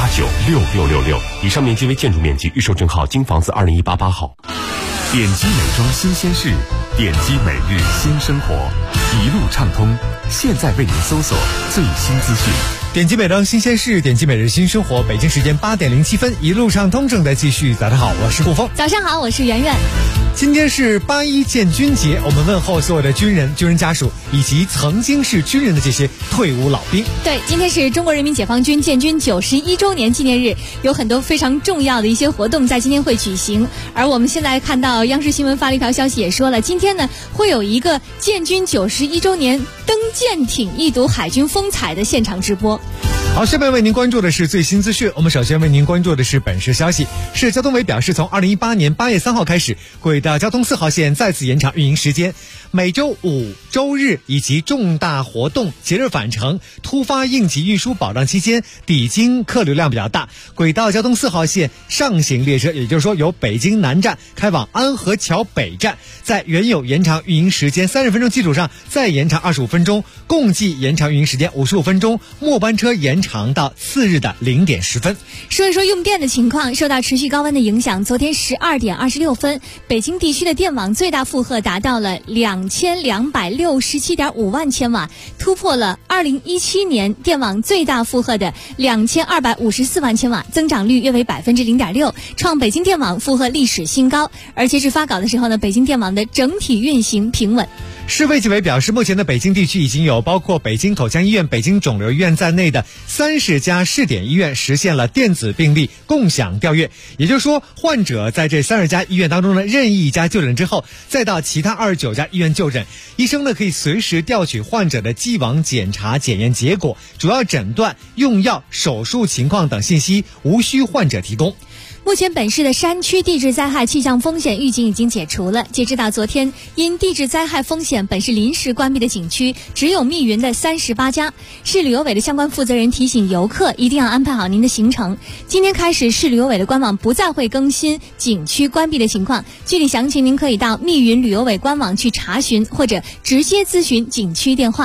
67896666。以上面积为建筑面积，预售证号京房子20188号。 点击美妆新鲜事，点击每日新生活，一路畅通。现在为您搜索最新资讯。 点击美妆新鲜事，点击每日新生活。北京时间8点07分，一路畅通正在继续。早上好，我是顾峰。 早上好，我是圆圆。 今天是8·1建军节，我们问候所有的军人、军人家属以及曾经是军人的这些退伍老兵。 对，今天是中国人民解放军建军91周年纪念日，有很多非常重要的一些活动在今天会举行。而我们现在看到央视新闻发了一条消息，也说了，今天呢会有一个建军91周年登舰艇一睹海军风采的现场直播。 好，下面为您关注的是最新资讯。我们首先为您关注的是本市消息，市交通委表示，从2018年8月3号开始，轨道交通4号线再次延长运营时间，每周5、周日以及重大活动、节日返程、突发应急运输保障期间，抵京客流量比较大，轨道交通4号线上行列车，也就是说由北京南站开往安河桥北站，在原有延长运营时间30分钟基础上再延长25分钟，共计延长运营时间55分钟，末班车延长到次日的0点10分。 说一说用电的情况，受到持续高温的影响，昨天12点26分，北京地区的电网最大负荷达到了2267.5万千瓦，突破了2017年电网最大负荷的2254万千瓦，增长率约为0.6%，创北京电网负荷历史新高。而截至发稿的时候呢，北京电网的整体运行平稳。 市卫计委表示，目前的北京地区已经有包括北京口腔医院、北京肿瘤医院在内的30家试点医院实现了电子病历共享调阅，也就是说，患者在这30家医院当中呢，任意一家就诊之后，再到其他29家医院就诊，医生呢可以随时调取患者的既往检查检验结果、主要诊断、用药、手术情况等信息，无需患者提供。 目前本市的山区地质灾害气象风险预警已经解除了。截止到昨天，因地质灾害风险，本市临时关闭的景区只有密云的38家。市旅游委的相关负责人提醒游客一定要安排好您的行程。今天开始，市旅游委的官网不再会更新景区关闭的情况，具体详情您可以到密云旅游委官网去查询，或者直接咨询景区电话。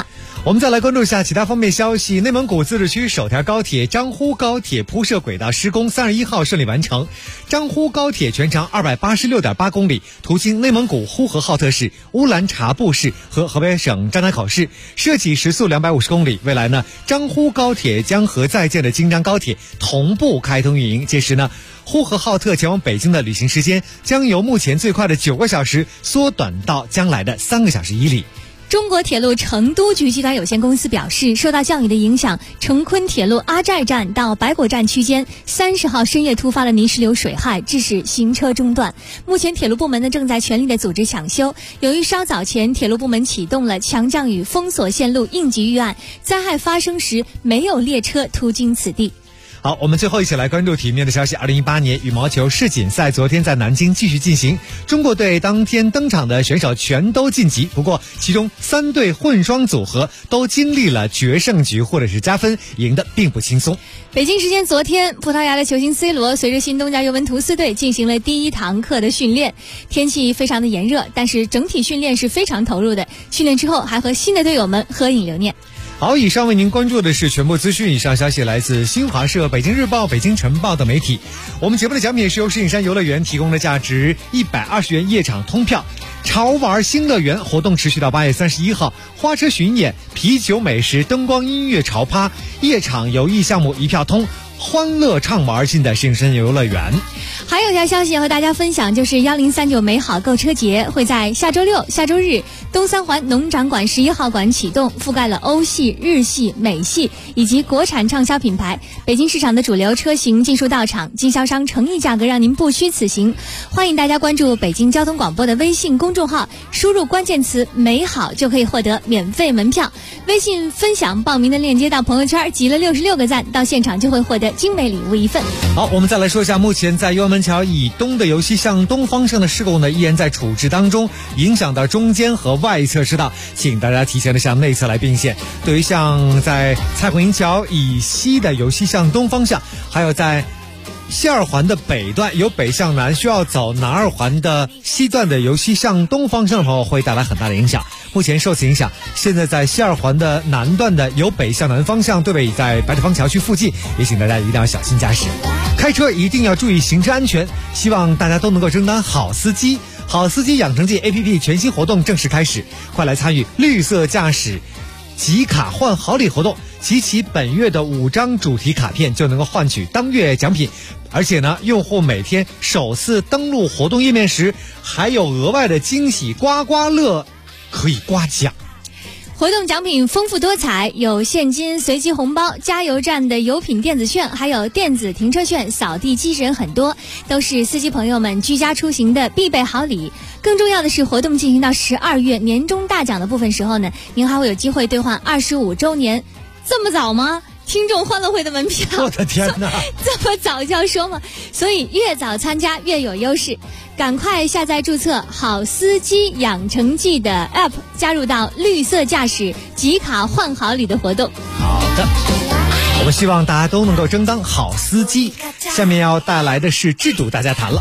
我们再来关注一下其他方面消息。内蒙古自治区首条高铁张呼高铁铺设轨道施工31号顺利完成。张呼高铁全长286.8公里，途经内蒙古呼和浩特市、乌兰察布市和河北省张家口市，设计时速250公里。未来呢，张呼高铁将和在建的京张高铁同步开通运营。届时呢，呼和浩特前往北京的旅行时间将由目前最快的9个小时缩短到将来的3个小时以里。 中国铁路成都局集团有限公司表示，受到降雨的影响，成昆铁路阿寨站到白果站区间30号深夜突发了泥石流水害，致使行车中断。目前铁路部门呢正在全力的组织抢修。由于稍早前铁路部门启动了强降雨封锁线路应急预案，灾害发生时没有列车途经此地。 好，我们最后一起来关注体育面的消息。2018年羽毛球世锦赛昨天在南京继续进行，中国队当天登场的选手全都晋级，不过其中3对混双组合都经历了决胜局或者是加分，赢得并不轻松。 北京时间昨天，葡萄牙的球星 C 罗随着新东家尤文图斯队进行了第1堂课的训练。天气非常的炎热，但是整体训练是非常投入的。训练之后还和新的队友们合影留念。 好，以上为您关注的是全部资讯。以上消息来自新华社、北京日报、北京晨报的媒体。我们节目的奖品是由石景山游乐园提供的价值120元夜场通票。潮玩新乐园活动持续到8月31号，花车巡演、啤酒美食、灯光音乐潮趴、夜场游艺项目一票通，欢乐畅玩进的石景山游乐园。 还有一条消息要和大家分享，就是1039美好购车节会在下周六、下周日东三环农展馆11号馆启动，覆盖了欧系、日系、美系以及国产畅销品牌。北京市场的主流车型尽数到场，经销商诚意价格让您不虚此行。欢迎大家关注北京交通广播的微信公众号，输入关键词美好就可以获得免费门票。微信分享报名的链接到朋友圈，集了66个赞，到现场就会获得精美礼物1份。 好，我们再来说一下目前在右门桥以东的游戏向东方向的事故呢，依然在处置当中，影响到中间和外侧车道，请大家提前的向内侧来并线。对于像在蔡虎营桥以西的由西向东方向，还有在西二环的北段由北向南需要走南二环的西段的由西向东方向的朋友会带来很大的影响。目前受此影响，现在在西二环的南段的由北向南方向对位在白土坊桥区附近，也请大家一定要小心驾驶，开车一定要注意行车安全。希望大家都能够争当好司机。好司机养成记 APP 全新活动正式开始，快来参与绿色驾驶集卡换好礼活动，集齐本月的5张主题卡片就能够换取当月奖品。而且呢，用户每天首次登录活动页面时，还有额外的惊喜刮刮乐可以刮奖。 活动奖品丰富多彩，有现金、随机红包、加油站的油品电子券，还有电子停车券、扫地机器人，很多都是司机朋友们居家出行的必备好礼。更重要的是，活动进行到12月年终大奖的部分时候呢，您还会有机会兑换25周年。这么早吗？听众欢乐会的门票， 我的天哪， 这么早就要说吗？所以越早参加越有优势，赶快下载注册好司机养成记的 App， 加入到绿色驾驶集卡换好礼的活动。 好的，我们希望大家都能够争当好司机。下面要带来的是制度大家谈了。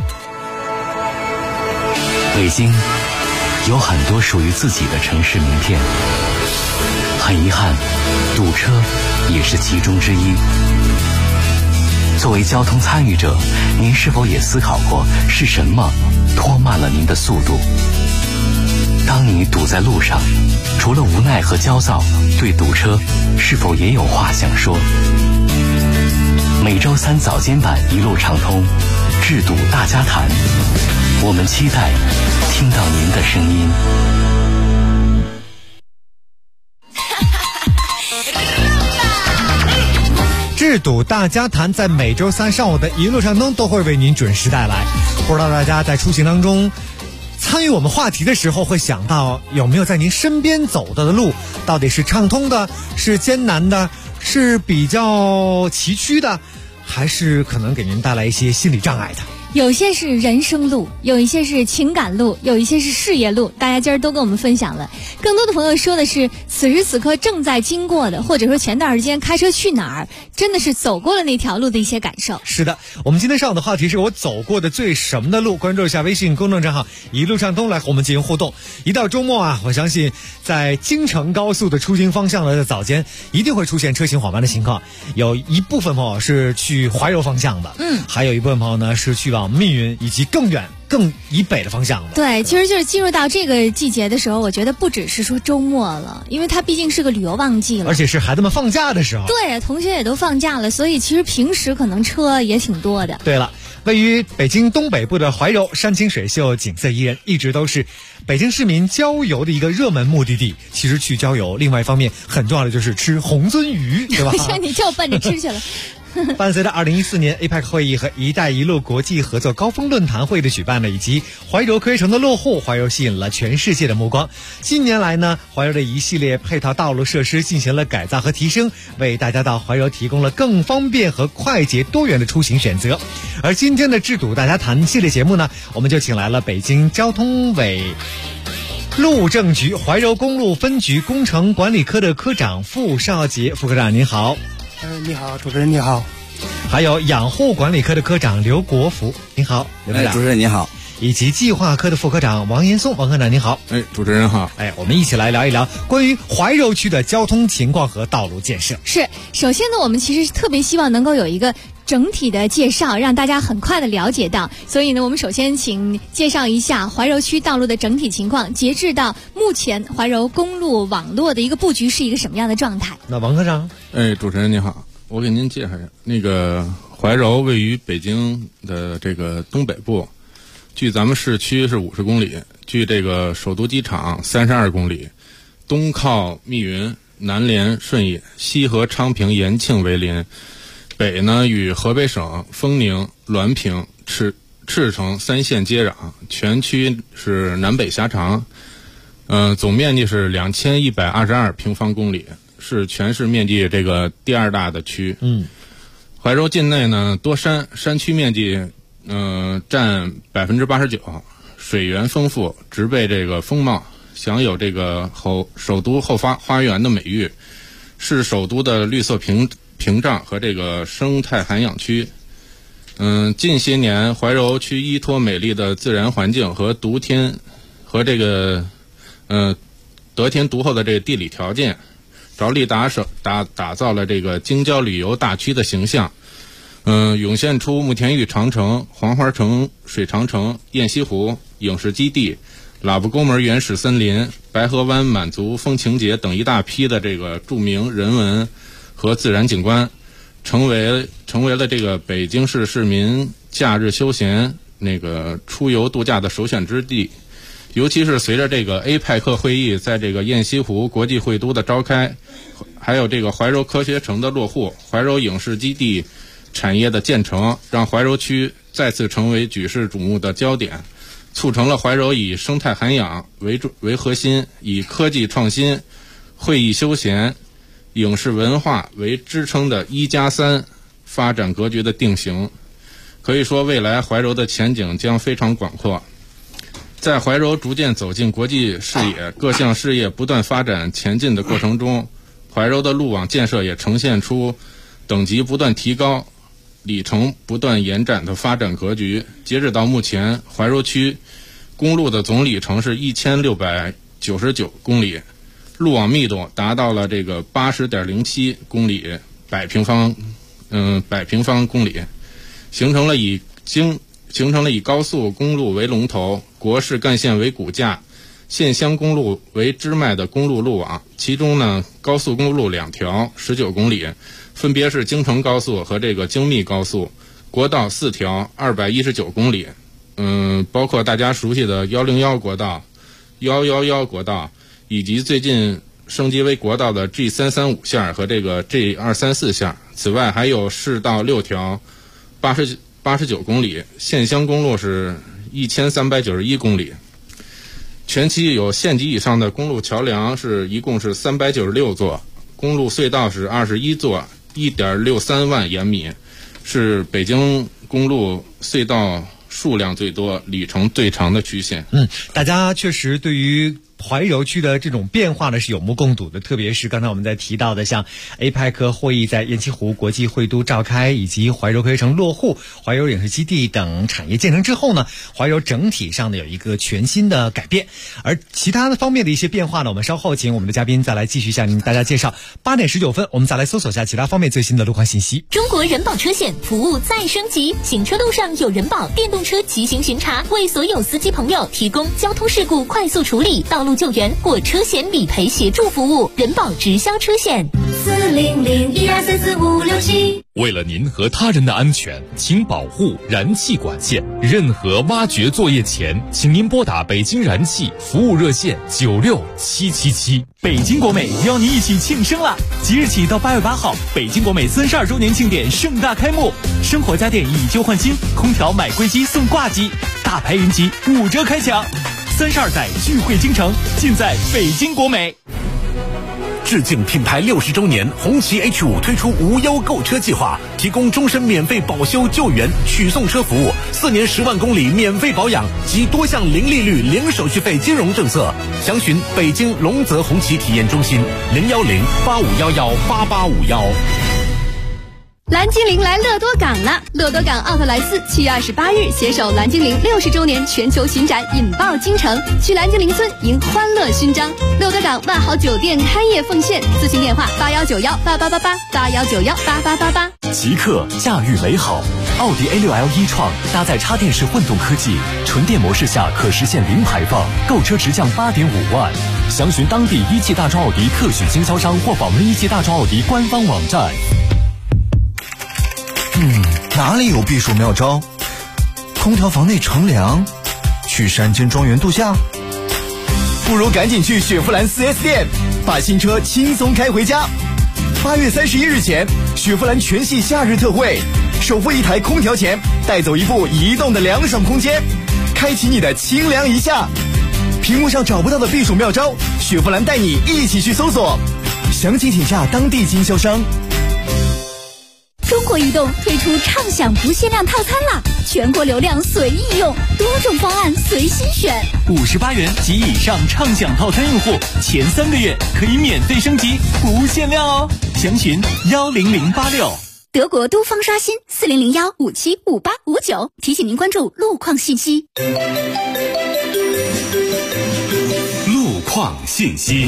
北京有很多属于自己的城市名片，很遗憾，堵车也是其中之一。作为交通参与者，您是否也思考过是什么拖慢了您的速度？当你堵在路上，除了无奈和焦躁，对堵车是否也有话想说？每周3早间版一路畅通，制堵大家谈，我们期待听到您的声音。 制堵大家谈在每周3上午的一路畅通都会为您准时带来。不知道大家在出行当中参与我们话题的时候，会想到有没有在您身边走的路到底是畅通的，是艰难的，是比较崎岖的，还是可能给您带来一些心理障碍的？ 有些是人生路，有一些是情感路，有一些是事业路，大家今儿都跟我们分享了。更多的朋友说的是此时此刻正在经过的，或者说前段时间开车去哪儿，真的是走过了那条路的一些感受。 是的，我们今天上午的话题是我走过的最什么的路，关注一下微信公众账号一路畅通来和我们进行互动。一到周末啊，我相信在京承高速的出京方向的早间一定会出现车行缓慢的情况，有一部分朋友是去怀柔方向的，还有一部分朋友呢是去往密云以及更远更以北的方向的。 对，其实就是进入到这个季节的时候，我觉得不只是说周末了，因为它毕竟是个旅游旺季了， 而且是孩子们放假的时候。 对，同学也都放假了，所以其实平时可能车也挺多的。 对了，位于北京东北部的怀柔，山清水秀，景色宜人，一直都是北京市民郊游的一个热门目的地。其实去郊游，另外一方面很重要的就是吃红鳟鱼，对吧？ 你就奔着吃去了。 伴随着2014年 APEC 会议和“一带一路”国际合作高峰论坛会的举办呢，以及怀柔科学城的落户，怀柔吸引了全世界的目光。近年来呢，怀柔的一系列配套道路设施进行了改造和提升，为大家到怀柔提供了更方便和快捷多元的出行选择。而今天的智堵大家谈系列节目呢，我们就请来了北京交通委路政局怀柔公路分局工程管理科的科长傅少杰。副科长您好。 你好，主持人你好。 还有养护管理科的科长刘国福，您好，刘科长。 主持人你好。 以及计划科的副科长王延松，王科长您好。 主持人好。 我们一起来聊一聊关于怀柔区的交通情况和道路建设。 是，首先呢，我们其实特别希望能够有一个整体的介绍，让大家很快的了解到。所以呢，我们首先请介绍一下怀柔区道路的整体情况。截至到目前，怀柔公路网络的一个布局是一个什么样的状态？ 那王科长， 主持人你好，我给您介绍一下。那个怀柔位于北京的这个东北部，距咱们市区是50公里，距这个首都机场32公里，东靠密云，南连顺义，西和昌平、延庆为邻。北呢与河北省丰宁、滦平、赤城3县接壤，全区是南北狭长，总面积是2122平方公里，是全市面积这个第2大的区。怀柔境内呢多山，山区面积占89%，水源丰富，植被这个丰茂，享有这个首都后花园的美誉，是首都的绿色屏障和这个生态涵养区。近些年怀柔区依托美丽的自然环境和得天独厚的这个地理条件，着力打造了这个京郊旅游大区的形象。涌现出慕田峪长城、黄花城水长城、雁西湖影视基地、喇叭沟门原始森林、白河湾满族风情节等一大批的这个著名人文和自然景观，成为了这个北京市市民假日休闲那个出游度假的首选之地。尤其是随着这个 APEC 会议在这个雁西湖国际会都的召开，还有这个怀柔科学城的落户，怀柔影视基地产业的建成，让怀柔区再次成为举世瞩目的焦点，促成了怀柔以生态涵养为核心，以科技创新、会议休闲、影视文化为支撑的1+3发展格局的定型。可以说，未来怀柔的前景将非常广阔。在怀柔逐渐走进国际视野，各项事业不断发展前进的过程中，怀柔的路网建设也呈现出等级不断提高、里程不断延展的发展格局。截止到目前，怀柔区公路的总里程是1699公里，路网密度达到了这个80.07公里100平方公里，形成了以高速公路为龙头、国市干线为骨架、县乡公路为支脉的公路路网。其中呢，高速公路2条19公里，分别是京承高速和这个京密高速；国道4条219公里，包括大家熟悉的101国道、111国道，以及最近升级为国道的 G335 线和这个 G234 线。此外，还有市道6条89公里，县乡公路是1391公里。全期有县级以上的公路桥梁一共是396座，公路隧道是21座，1.63万延米，是北京公路隧道数量最多、里程最长的曲线。 大家确实对于怀柔区的这种变化呢是有目共睹的，特别是刚才我们在提到的像 APEC 会议在雁栖湖国际会都召开，以及怀柔科学城落户、怀柔影视基地等产业建成之后呢，怀柔整体上呢有一个全新的改变。而其他的方面的一些变化呢，我们稍后请我们的嘉宾再来继续向大家介绍。8点19分，我们再来搜索下其他方面最新的路况信息。 中国人保车险服务再升级，行车路上有人保电动车骑行巡查，为所有司机朋友提供交通事故快速处理、道路救援或车险理赔协助服务。人保直销车险40012344567。 为了您和他人的安全，请保护燃气管线。任何挖掘作业前，请您拨打北京燃气服务热线96777。 北京国美邀您一起庆生了！即日起到8月8号，北京国美32周年庆典盛大开幕，生活家电以旧换新，空调买贵机送挂机，大牌云集5折开抢。32载聚会京城，尽在北京国美。 致敬品牌60周年，红旗 H5 推出无忧购车计划，提供终身免费保修救援、取送车服务，4年10万公里免费保养及多项零利率、零手续费金融政策。详询北京龙泽红旗体验中心01085118851。 蓝精灵来乐多港了！乐多港奥特莱斯7月28日携手蓝精灵60周年全球巡展引爆京城，去蓝精灵村迎欢乐勋章。乐多港万豪酒店开业奉献，咨询电话8191888881918888。 极客驾驭美好，奥迪 A6L e-tron搭载插电式混动科技，纯电模式下可实现零排放，购车直降8.5万。详询当地一汽大众奥迪特许经销商或访问一汽大众奥迪官方网站。 哪里有避暑妙招？空调房内乘凉，去山间庄园度假，不如赶紧去雪佛兰 4S 店，把新车轻松开回家。8月31日前，雪佛兰全系夏日特惠，首付1台空调钱带走一部移动的凉爽空间，开启你的清凉一夏。屏幕上找不到的避暑妙招，雪佛兰带你一起去搜索，详情请洽当地经销商。 中国移动推出畅享不限量套餐啦，全国流量随意用，多种方案随心选。 58元及以上畅享套餐用户，前3个月可以免费升级，不限量哦。详询10086。 德国都方刷新4001575859，提醒您关注路况信息。 路况信息。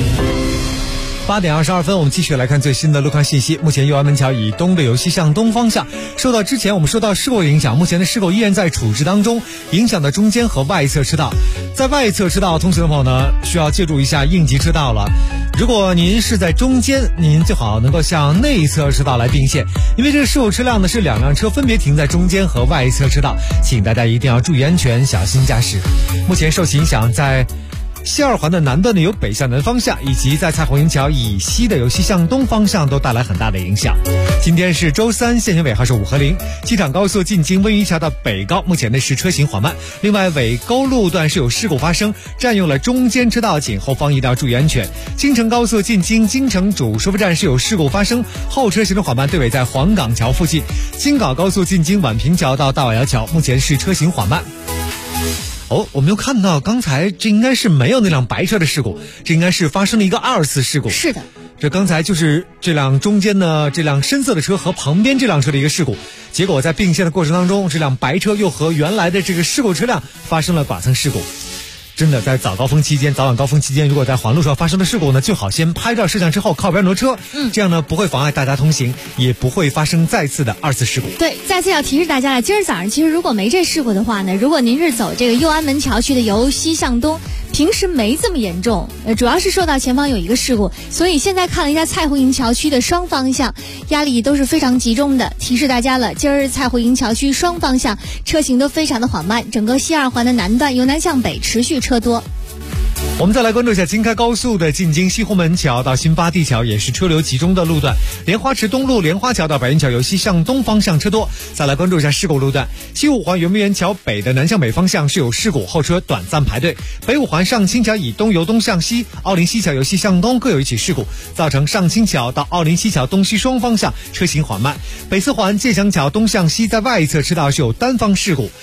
8点22分，我们继续来看最新的路况信息。目前右安门桥以东的由西向东方向，受到之前我们说到事故影响，目前的事故依然在处置当中，影响的中间和外侧车道。在外侧车道通行的朋友呢，需要借助一下应急车道了。如果您是在中间，您最好能够向内侧车道来并线，因为这个事故车辆呢是2辆车分别停在中间和外侧车道，请大家一定要注意安全，小心驾驶。目前受其影响，在西二环的南段呢由北向南方向，以及在蔡虹营桥以西的由西向东方向都带来很大的影响。今天是周三，限行尾号是5和0。机场高速进京温榆桥到北高，目前呢是车行缓慢。另外尾沟路段是有事故发生，占用了中间车道，请后方一定要注意安全。京承高速进京京承主收费站是有事故发生，后车行驶缓慢，队尾在黄岗桥附近。京港高速进京宛平桥到大瓦窑桥，目前是车行缓慢。我们又看到刚才这应该是没有那辆白车的事故，这应该是发生了一个2次事故。 是的， 这刚才就是这辆中间呢这辆深色的车和旁边这辆车的一个事故，结果在并线的过程当中，这辆白车又和原来的这个事故车辆发生了剐蹭事故。真的在早高峰期间、早晚高峰期间，如果在环路上发生的事故呢，最好先拍照摄像之后靠边挪车，这样呢不会妨碍大家通行，也不会发生再次的2次事故。 对，再次要提示大家了，今儿早上其实如果没这事故的话呢，如果您是走这个右安门桥区的由西向东，平时没这么严重，主要是受到前方有一个事故，所以现在看了一下蔡虹营桥区的双方向压力都是非常集中的，提示大家了，今儿蔡虹营桥区双方向车行都非常的缓慢，整个西二环的南段由南向北持续车多。 我们再来关注一下京开高速的进京西红门桥到新八地桥，也是车流集中的路段。莲花池东路莲花桥到白云桥由西向东方向车多。再来关注一下事故路段，西五环圆明园桥北的南向北方向是有事故，后车短暂排队。北五环上清桥以东由东向西，奥林西桥由西向东各有一起事故，造成上清桥到奥林西桥东西双方向车行缓慢。北四环界祥桥东向西在外侧车道是有单方事故。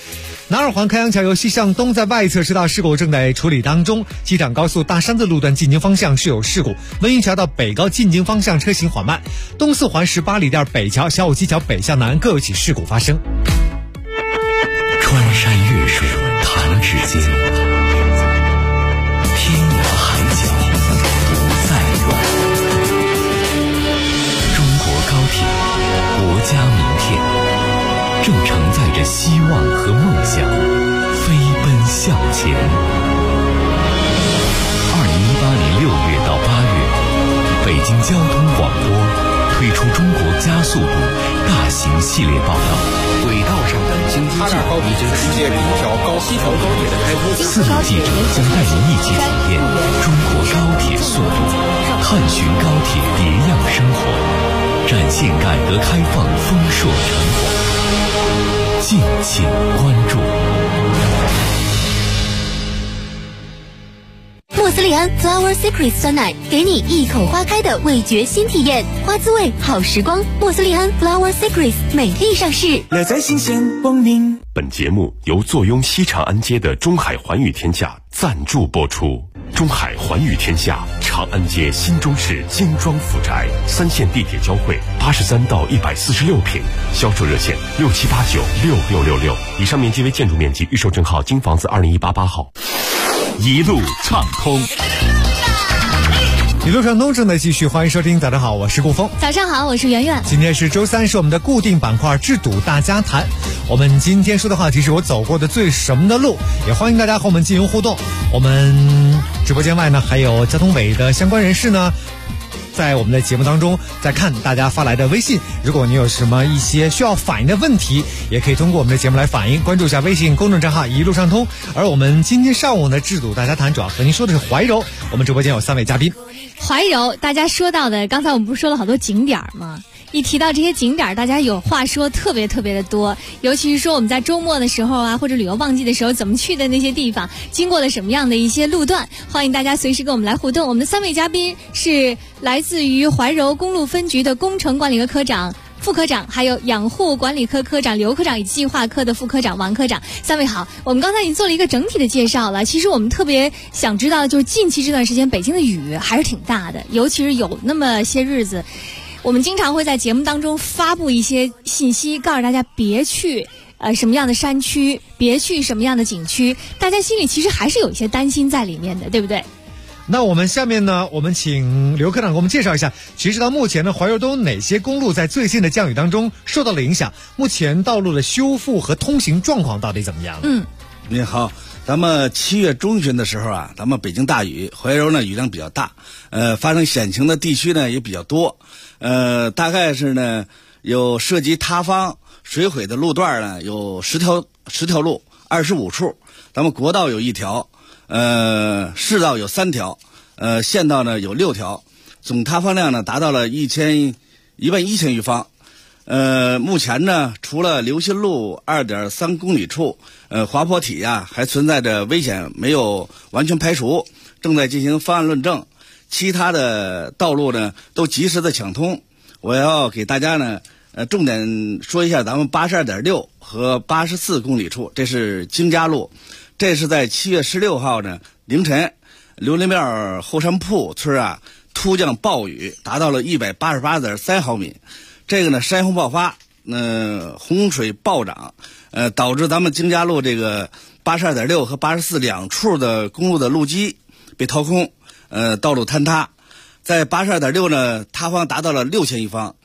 南二环开阳桥由西向东在外侧车道事故正在处理当中，机场高速大山子路段进京方向是有事故，温榆桥到北高进京方向车行缓慢，东四环18里店北桥、小武基桥北向南各有起事故发生。 穿山越水弹指间，天涯海角不再远。中国高铁，国家名片，正承载着希望和梦想，飞奔向前。2018年6月到8月，北京交通广播推出中国加速度大型系列报道，轨道上的经济建设已经实现一条西条高铁的开通。4名记者将带您一起体验中国高铁速度，探寻高铁别样生活，展现改革开放丰硕成果。敬请关注。 莫斯利安 Flower Secret 酸奶，给你一口花开的味觉新体验，花滋味好时光。莫斯利安 Flower Secret 美丽上市， 乐在新鲜光明。 本节目由坐拥西长安街的中海环宇天下赞助播出。中海环宇天下，长安街新中式精装复宅，3线地铁交汇，83到146平，销售热线67896666。以上面积为建筑面积，预售证号京房子20188号。一路畅通， 一路畅通正在继续，欢迎收听。早上好，我是顾峰。 早上好，我是圆圆。 今天是周三，是我们的固定板块制堵大家谈。我们今天说的话题是我走过的最什么的路，也欢迎大家和我们进行互动。我们直播间外呢，还有交通委的相关人士呢，在我们的节目当中在看大家发来的微信，如果你有什么一些需要反映的问题，也可以通过我们的节目来反映，关注一下微信公众账号一路畅通。而我们今天上午呢，制堵大家谈主要和您说的是怀柔，我们直播间有3位嘉宾。 怀柔，大家说到的，刚才我们不是说了好多景点吗？一提到这些景点，大家有话说特别的多，尤其是说我们在周末的时候啊，或者旅游旺季的时候，怎么去的那些地方，经过了什么样的一些路段，欢迎大家随时跟我们来互动。我们的3位嘉宾是来自于怀柔公路分局的工程管理科科长、副科长，还有养护管理科科长刘科长以及计划科的副科长王科长。3位好。我们刚才已经做了一个整体的介绍了，其实我们特别想知道的就是近期这段时间北京的雨还是挺大的，尤其是有那么些日子，我们经常会在节目当中发布一些信息，告诉大家别去什么样的山区，别去什么样的景区，大家心里其实还是有一些担心在里面的，对不对？ 那我们下面呢，我们请刘科长给我们介绍一下，其实到目前呢，怀柔都有哪些公路在最近的降雨当中受到了影响？目前道路的修复和通行状况到底怎么样？ 你好，咱们7月中旬的时候啊，咱们北京大雨，怀柔呢雨量比较大，发生险情的地区呢也比较多，大概是呢有涉及塌方、水毁的路段呢有10条路，25处，咱们国道有1条，市道有3条，县道呢有6条，总塌方量呢达到了11000余方。目前呢，除了刘新路2.3公里处，滑坡体呀还存在着危险，没有完全排除，正在进行方案论证。其他的道路呢都及时的抢通。我要给大家呢，重点说一下咱们82.6和84公里处，这是京嘉路，这是在7月16号呢凌晨，刘林庙后山铺村啊突降暴雨，达到了188.3毫米。这个呢，山洪爆发，洪水暴涨，导致咱们京嘉路这个82.6和84两处的公路的路基被掏空，道路坍塌。在82.6呢，塌方达到了6000余方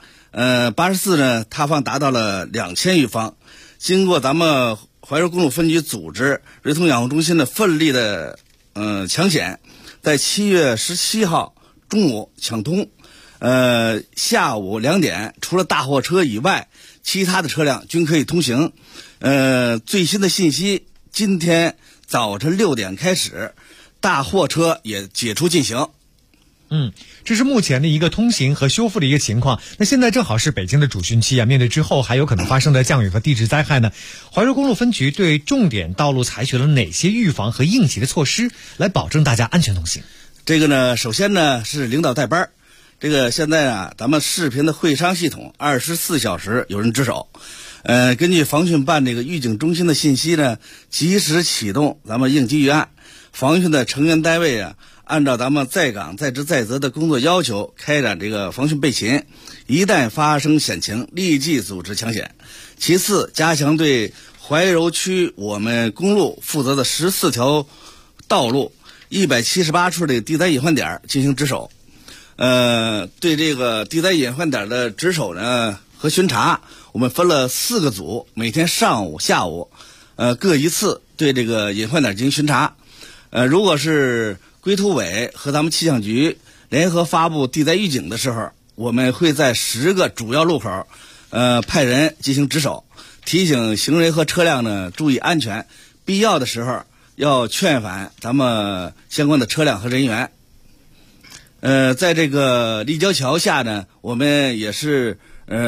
，84呢，塌方达到了2000余方。经过咱们怀柔公路分局组织瑞通养护中心的奋力的抢险，在7月17号中午抢通。下午2点，除了大货车以外，其他的车辆均可以通行。最新的信息，今天早晨6点开始，大货车也解除进行。 这是目前的一个通行和修复的一个情况。那现在正好是北京的主汛期啊，面对之后还有可能发生的降雨和地质灾害呢，怀柔公路分局对重点道路采取了哪些预防和应急的措施，来保证大家安全通行？ 这个呢，首先呢是领导带班。这个现在啊，咱们视频的会商系统24小时有人值守， 根据防汛办这个预警中心的信息呢，及时启动咱们应急预案，防汛的成员单位啊，按照咱们在岗在职在责的工作要求，开展这个防汛备勤，一旦发生险情，立即组织抢险。其次，加强对怀柔区我们公路负责的14条道路、178处的地灾隐患点进行值守。对这个地灾隐患点的值守呢和巡查，我们分了4个组，每天上午、下午，各一次对这个隐患点进行巡查。如果是规土委和咱们气象局联合发布地灾预警的时候，我们会在10个主要路口，派人进行值守，提醒行人和车辆呢注意安全，必要的时候要劝返咱们相关的车辆和人员。在这个立交桥下呢，我们也是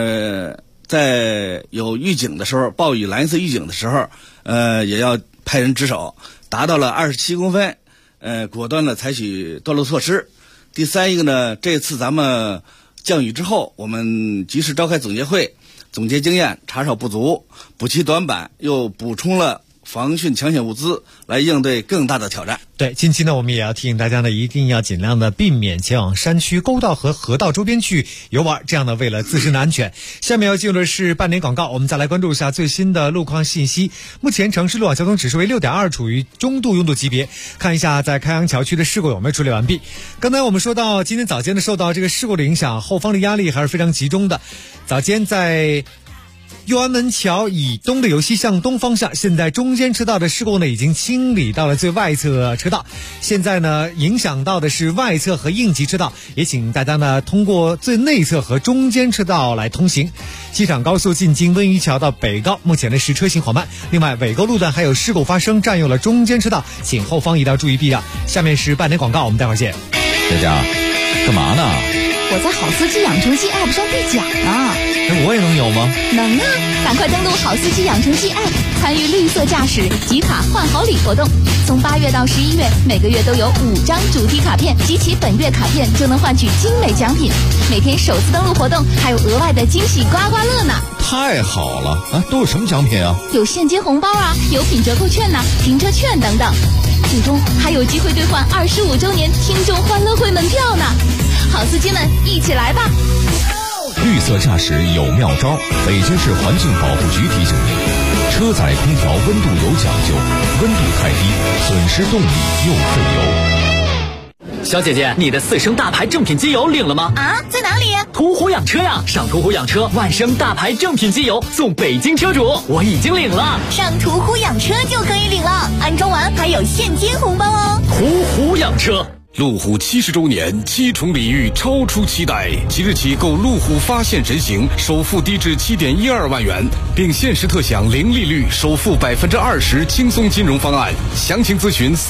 在有预警的时候，暴雨蓝色预警的时候，也要派人值守，达到了27公分，果断的采取断路措施。第三一个呢，这次咱们降雨之后，我们及时召开总结会，总结经验，查找不足，补齐短板，又补充了防汛抢险物资，来应对更大的挑战。 对，近期呢，我们也要提醒大家呢，一定要尽量的避免前往山区、沟道和河道周边去游玩，这样呢，为了自身的安全。下面要进入的是半点广告，我们再来关注一下最新的路况信息。目前城市路网交通指数为6.2，处于中度拥堵级别。看一下在开阳桥区的事故有没有处理完毕。刚才我们说到，今天早间呢，受到这个事故的影响，后方的压力还是非常集中的。早间在右安门桥以东的由西向东方向，现在中间车道的事故呢已经清理到了最外侧车道，现在呢影响到的是外侧和应急车道，也请大家呢通过最内侧和中间车道来通行。机场高速进京温榆桥到北高目前呢是车行缓慢，另外尾沟路段还有事故发生，占用了中间车道，请后方一定要注意避让。下面是半点广告，我们待会儿见。 佳佳，干嘛呢？ 我在好司机养成记 App 上兑奖呢。 我也能有吗？ 能啊！赶快登录好司机养成记 App， 参与绿色驾驶集卡换好礼活动。从8月到11月，每个月都有5张主题卡片，集齐本月卡片就能换取精美奖品。每天首次登录活动还有额外的惊喜刮刮乐呢！ 太好了啊！都有什么奖品啊？ 有现金红包啊，有品折扣券呐、停车券等等。最终还有机会兑换25周年听众欢乐会门票呢！好司机们，一起来吧！ 绿色驾驶有妙招，北京市环境保护局提醒您：车载空调温度有讲究，温度太低，损失动力又费油。 小姐姐，你的4升大牌正品机油领了吗？ 啊，在哪里？ 途虎养车呀！上途虎养车，万升大牌正品机油送北京车主，我已经领了。 上途虎养车就可以领了，安装完还有现金红包哦。 途虎养车。 路虎70周年7重礼遇超出期待，即日起购路虎发现神行，首付低至7.12万元，并限时特享零利率，首付20%轻松金融方案。详情咨询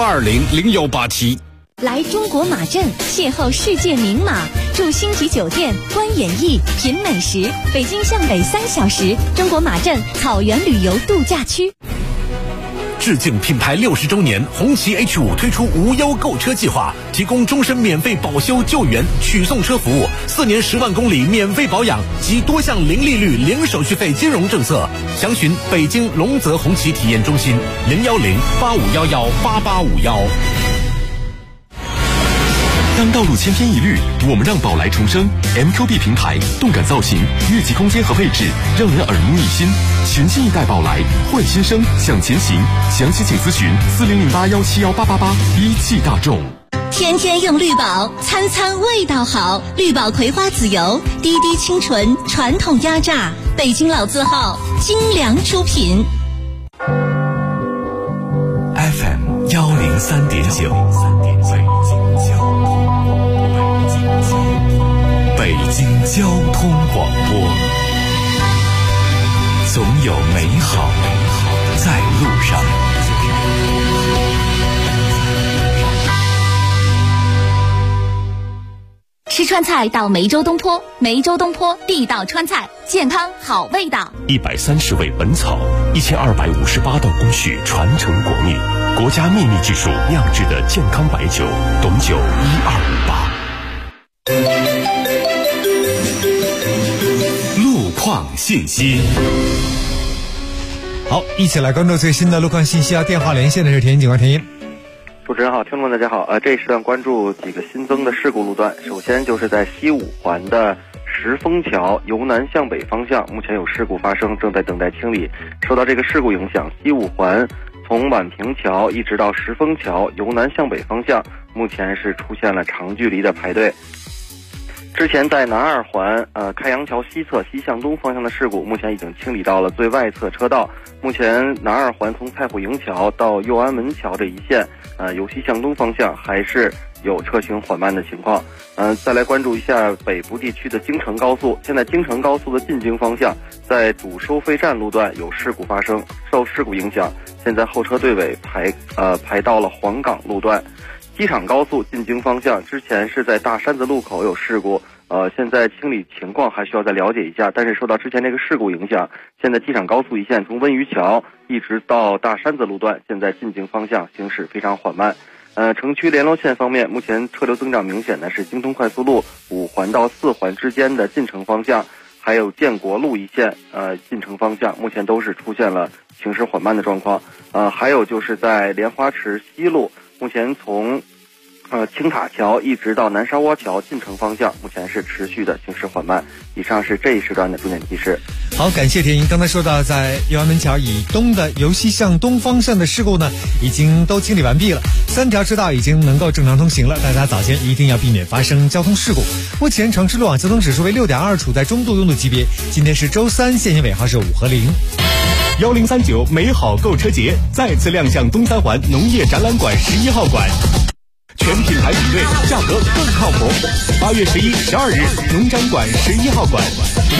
400-820-0187。 来中国马镇邂逅世界名马，住星级酒店，观演艺，品美食。北京向北3小时，中国马镇草原旅游度假区。 致敬品牌60周年，红旗 H5 推出无忧购车计划，提供终身免费保修救援取送车服务，4年10万公里免费保养及多项零利率零手续费金融政策。详询北京龙泽红旗体验中心010-8511-8851。 当道路千篇一律，我们让宝来重生。MQB 平台，动感造型，越级空间和配置，让人耳目一新。全新一代宝来，换新生，向前行。详细请咨询4008171888。一汽大众。 天天用绿宝，餐餐味道好。绿宝葵花籽油，滴滴清纯，传统压榨，北京老字号，精良出品。 FM 103.9。北京交通广播，总有美好在路上。 吃川菜到梅州东坡，梅州东坡地道川菜，健康好味道。 130味本草，1258道工序传承国秘，国家秘密技术酿制的健康白酒，董酒1258。 创信息。 好，一起来关注最新的路况信息啊！电话连线的是田音警官田音。 主持人好，听众们大家好。这一时段关注几个新增的事故路段。首先就是在西五环的石峰桥由南向北方向，目前有事故发生，正在等待清理。受到这个事故影响，西五环从宛平桥一直到石峰桥由南向北方向，目前是出现了长距离的排队。之前在南二环开阳桥西侧西向东方向的事故，目前已经清理到了最外侧车道。目前南二环从蔡虎营桥到右安门桥这一线，由西向东方向还是有车行缓慢的情况。再来关注一下北部地区的京承高速。现在京承高速的进京方向，在主收费站路段有事故发生，受事故影响，现在后车队尾排到了黄岗路段。机场高速进京方向，之前是在大山子路口有事故，现在清理情况还需要再了解一下。但是受到之前这个事故影响，现在机场高速一线从温榆桥一直到大山子路段，现在进京方向行驶非常缓慢。城区联络线方面，目前车流增长明显的是京通快速路5环到4环之间的进城方向，还有建国路一线进城方向，目前都是出现了行驶缓慢的状况。还有就是在莲花池西路，目前从青塔桥一直到南沙窝桥进城方向，目前是持续的行驶缓慢。以上是这一时段的重点提示。 好，感谢田英。刚才说到在右安门桥以东的由西向东方向的事故呢，已经都清理完毕了，3条车道已经能够正常通行了，大家早间一定要避免发生交通事故。目前城市路网交通指数为6.2，处在中度拥堵级别。今天是周3，限行尾号是5和0。 1039美好购车节再次亮相东三环农业展览馆11号馆，全品牌比对，价格更靠谱。8月11、12日，农展馆11号馆。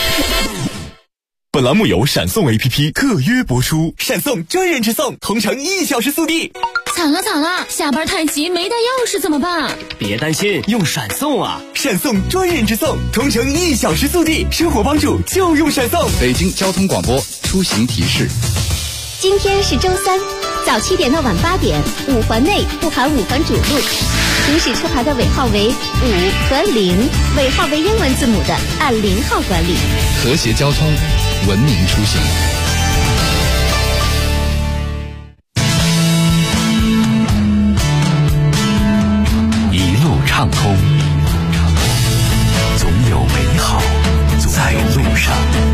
本栏目由闪送 APP 特约播出，闪送专人直送，同城1小时速递。 惨了，下班太急没带钥匙怎么办？ 别担心，用闪送啊！ 闪送专人直送，同城1小时速递，生活帮助就用闪送。 北京交通广播出行提示： 今天是周3，早7点到晚8点，5环内不含5环主路，行驶车牌的尾号为5和0，尾号为英文字母的按0号管理。 和谐交通，文明出行。 一路畅通，总有美好在路上。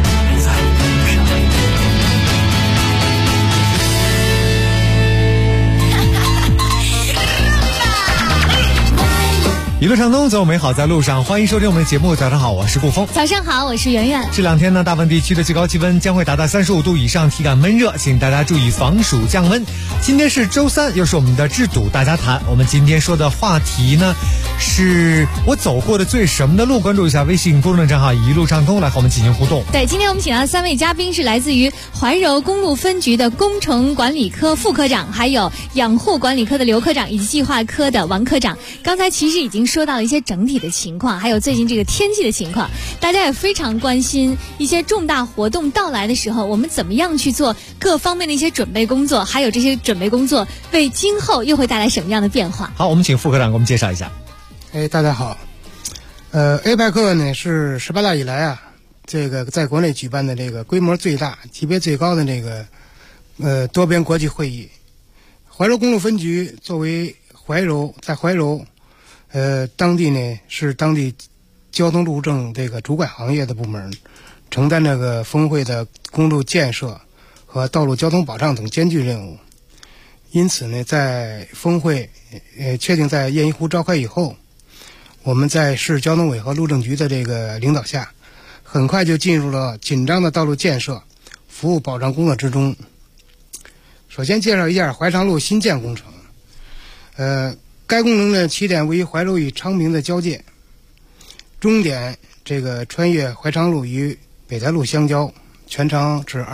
一路畅通，总有美好在路上。欢迎收听我们的节目。早上好，我是顾峰。 早上好，我是圆圆。 这2天呢，大部分地区的最高气温将会达到35度以上，体感闷热，请大家注意防暑降温。今天是周3，又是我们的治堵大家谈。我们今天说的话题呢，是我走过的最什么的路。关注一下微信公众账号一路畅通，来和我们进行互动。 对，今天我们请到3位嘉宾，是来自于怀柔公路分局的工程管理科副科长，还有养护管理科的刘科长，以及计划科的王科长。刚才其实已经说到了一些整体的情况，还有最近这个天气的情况，大家也非常关心一些重大活动到来的时候，我们怎么样去做各方面的一些准备工作，还有这些准备工作为今后又会带来什么样的变化。 好，我们请副科长给我们介绍一下。 大家好。APEC 呢是18大以来啊，这个在国内举办的这个规模最大、级别最高的这个多边国际会议。怀柔公路分局作为在怀柔当地呢是当地交通路政这个主管行业的部门，承担这个峰会的公路建设和道路交通保障等艰巨任务。因此呢，在峰会确定在雁一湖召开以后，我们在市交通委和路政局的这个领导下，很快就进入了紧张的道路建设服务保障工作之中。首先介绍一下怀长路新建工程。该工程的起点位于怀柔与昌平的交界，终点这个穿越怀长路与北台路相交，全长是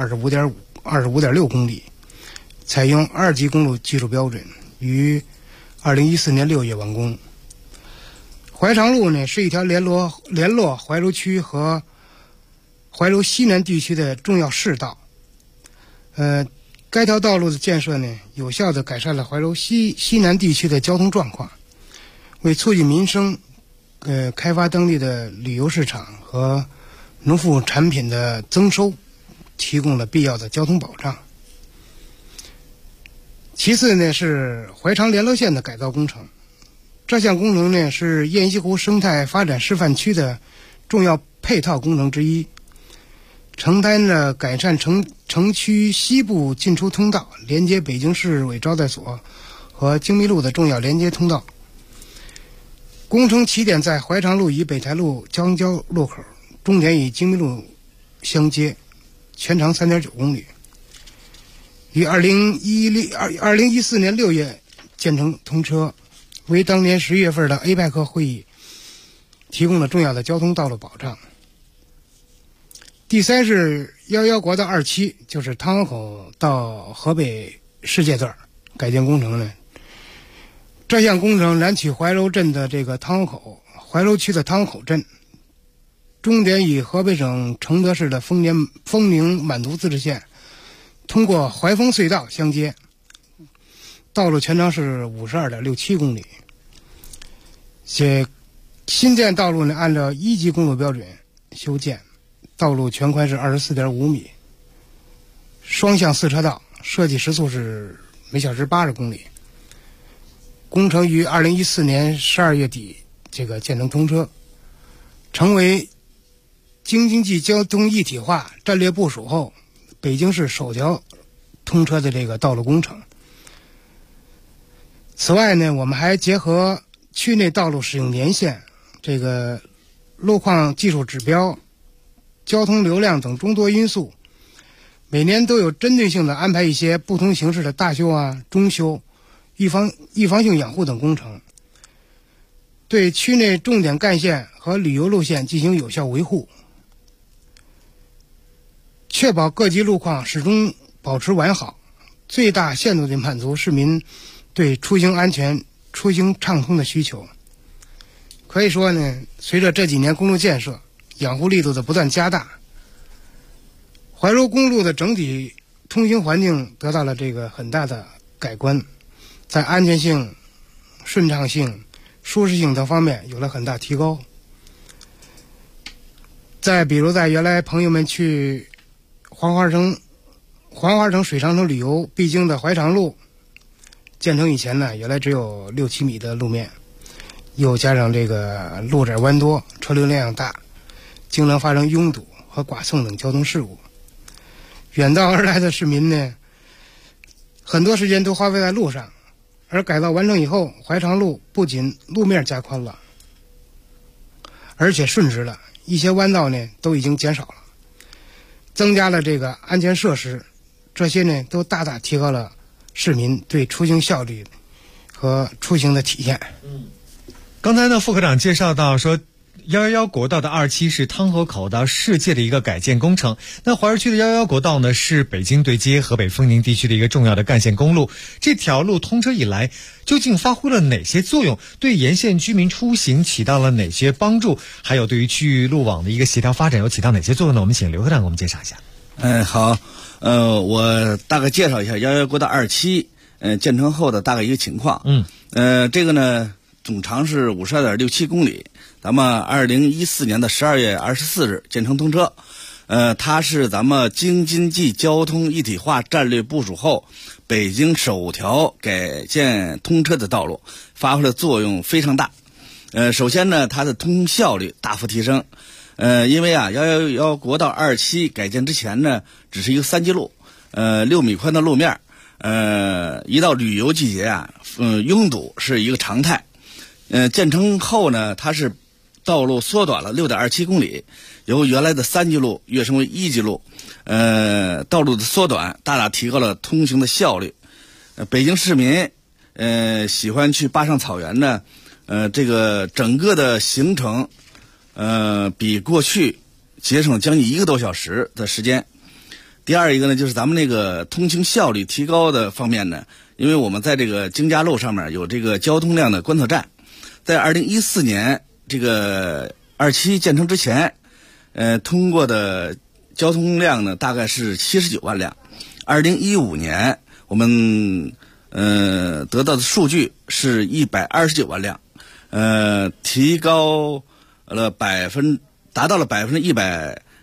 25.6公里，采用2级公路技术标准，于2014年6月完工。怀长路呢是一条联络怀柔区和怀柔西南地区的重要市道。该条道路的建设呢，有效地改善了怀柔西南地区的交通状况，为促进民生，开发当地的旅游市场和农副产品的增收提供了必要的交通保障。其次呢是怀长联络线的改造工程，这项工程呢是雁西湖生态发展示范区的重要配套工程之一，承担了改善城区西部进出通道，连接北京市委招待所和京密路的重要连接通道。工程起点在怀长路与北台路交路口，终点与京密路相接，全长3.9公里。于2014年6月建成通车，为当年11月份的 APEC 会议提供了重要的交通道路保障。第三是11国道2期，就是汤河口到河北世界段改建工程呢。这项工程南取怀柔镇的这个汤河口，怀柔区的汤河口镇，终点与河北省承德市的丰宁满族自治县通过怀丰隧道相接，道路全长是52.67公里。新建道路呢按照1级公路标准修建，道路全宽是24.5米，双向4车道，设计时速是每小时80公里。工程于2014年12月底这个建成通车，成为京津冀交通一体化战略部署后北京市首条通车的这个道路工程。此外呢，我们还结合区内道路使用年限、这个路况技术指标、交通流量等众多因素，每年都有针对性的安排一些不同形式的大修啊、中修、预防性养护等工程，对区内重点干线和旅游路线进行有效维护，确保各级路况始终保持完好，最大限度地满足市民对出行安全、出行畅通的需求。可以说呢，随着这几年公路建设、养护力度的不断加大，怀柔公路的整体通行环境得到了这个很大的改观，在安全性、顺畅性、舒适性等方面有了很大提高。再比如在原来朋友们去黄花城水长城旅游必经的怀长路，建成以前呢，原来只有6-7米的路面，又加上这个路窄弯多，车流量大，经常发生拥堵和剐蹭等交通事故。远道而来的市民呢，很多时间都花费在路上，而改造完成以后，怀长路不仅路面加宽了，而且顺直了，一些弯道呢都已经减少了，增加了这个安全设施，这些呢都大大提高了市民对出行效率和出行的体现。 刚才呢，副科长介绍到说111国道的2期是汤河口到世界的一个改建工程。那怀柔区的111国道呢，是北京对接河北丰宁地区的一个重要的干线公路。这条路通车以来，究竟发挥了哪些作用？对沿线居民出行起到了哪些帮助？还有对于区域路网的一个协调发展有起到哪些作用呢？我们请刘科长给我们介绍一下。 好，我大概介绍一下111国道2期建成后的大概一个情况。这个呢，总长是52.67公里。咱们2014年的12月24日建成通车，它是咱们京津冀交通一体化战略部署后北京首条改建通车的道路，发挥的作用非常大。首先呢，它的通行效率大幅提升。因为111国道2期改建之前呢，只是一个3级路，6米宽的路面，一到旅游季节拥堵是一个常态。建成后呢，它是道路缩短了6.27公里，由原来的3级路跃升为1级路，道路的缩短大大提高了通行的效率。北京市民喜欢去坝上草原呢，这个整个的行程比过去节省将近1个多小时的时间。第二一个呢，就是咱们那个通行效率提高的方面呢，因为我们在这个京嘉路上面有这个交通量的观测站，在2014年这个2期建成之前，通过的交通量呢大概是79万辆。2015年我们得到的数据是129万辆，提高了达到了100%，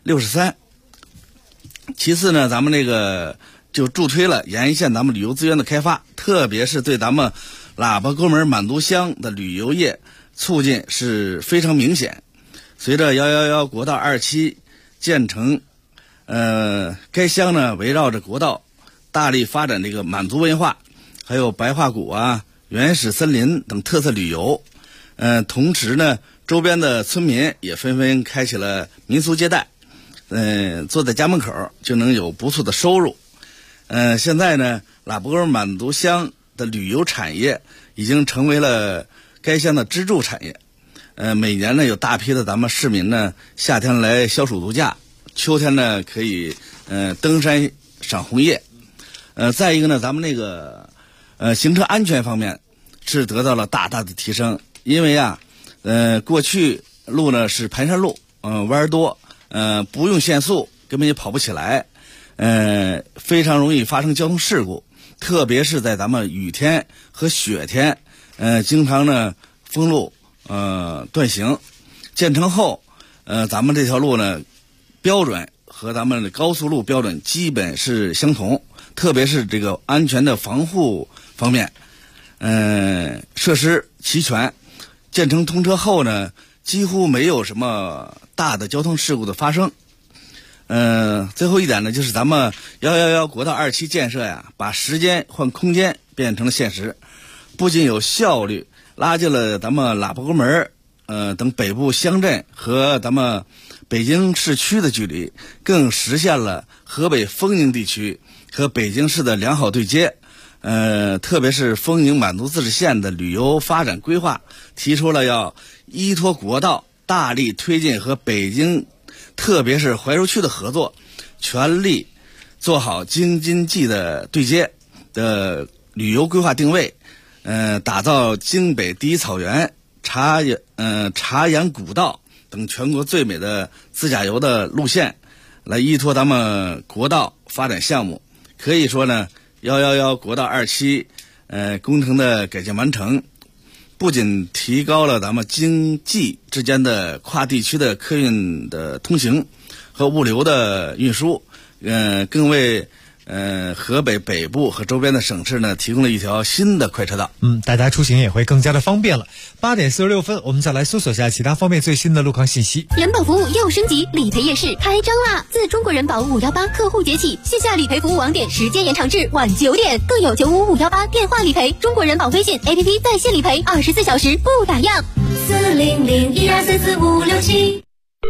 63。其次呢，咱们这个就助推了延县咱们旅游资源的开发，特别是对咱们喇叭沟门满族乡的旅游业促进是非常明显。随着111国道27建成，该乡呢围绕着国道大力发展这个满族文化，还有白桦谷啊、原始森林等特色旅游。同时呢，周边的村民也纷纷开启了民俗接待，坐在家门口就能有不错的收入。现在呢，喇叭沟满族乡的旅游产业已经成为了该乡的支柱产业。每年呢有大批的咱们市民呢夏天来消暑度假，秋天呢可以登山赏红叶。再一个呢，咱们那个行车安全方面是得到了大大的提升。因为过去路呢是盘山路，弯多，不用限速根本就跑不起来，非常容易发生交通事故，特别是在咱们雨天和雪天，经常呢封路，断行。建成后，咱们这条路呢标准和咱们的高速路标准基本是相同，特别是这个安全的防护方面，设施齐全。建成通车后呢，几乎没有什么大的交通事故的发生。最后一点呢，就是咱们111国道27建设呀，把时间换空间变成了现实，不仅有效率，拉近了咱们喇叭沟门等北部乡镇和咱们北京市区的距离，更实现了河北丰宁地区和北京市的良好对接。特别是丰宁满族自治县的旅游发展规划提出了要依托国道，大力推进和北京特别是怀柔区的合作，全力做好京津冀的对接的旅游规划定位，打造京北第一草原、茶岩古道等全国最美的自驾游的路线，来依托咱们国道发展项目。可以说呢，111国道27工程的改建完成，不仅提高了咱们京冀之间的跨地区的客运的通行和物流的运输，更为河北北部和周边的省市呢提供了一条新的快车道。 大家出行也会更加的方便了。8点46分，我们再来搜索一下其他方面最新的路况信息。 人保服务又升级，理赔夜市开张啦！自中国人保518客户节起，线下理赔服务网点时间延长至晚9点，更有95518电话理赔，中国人保微信 APP 在线理赔，24小时不打烊。40012344567。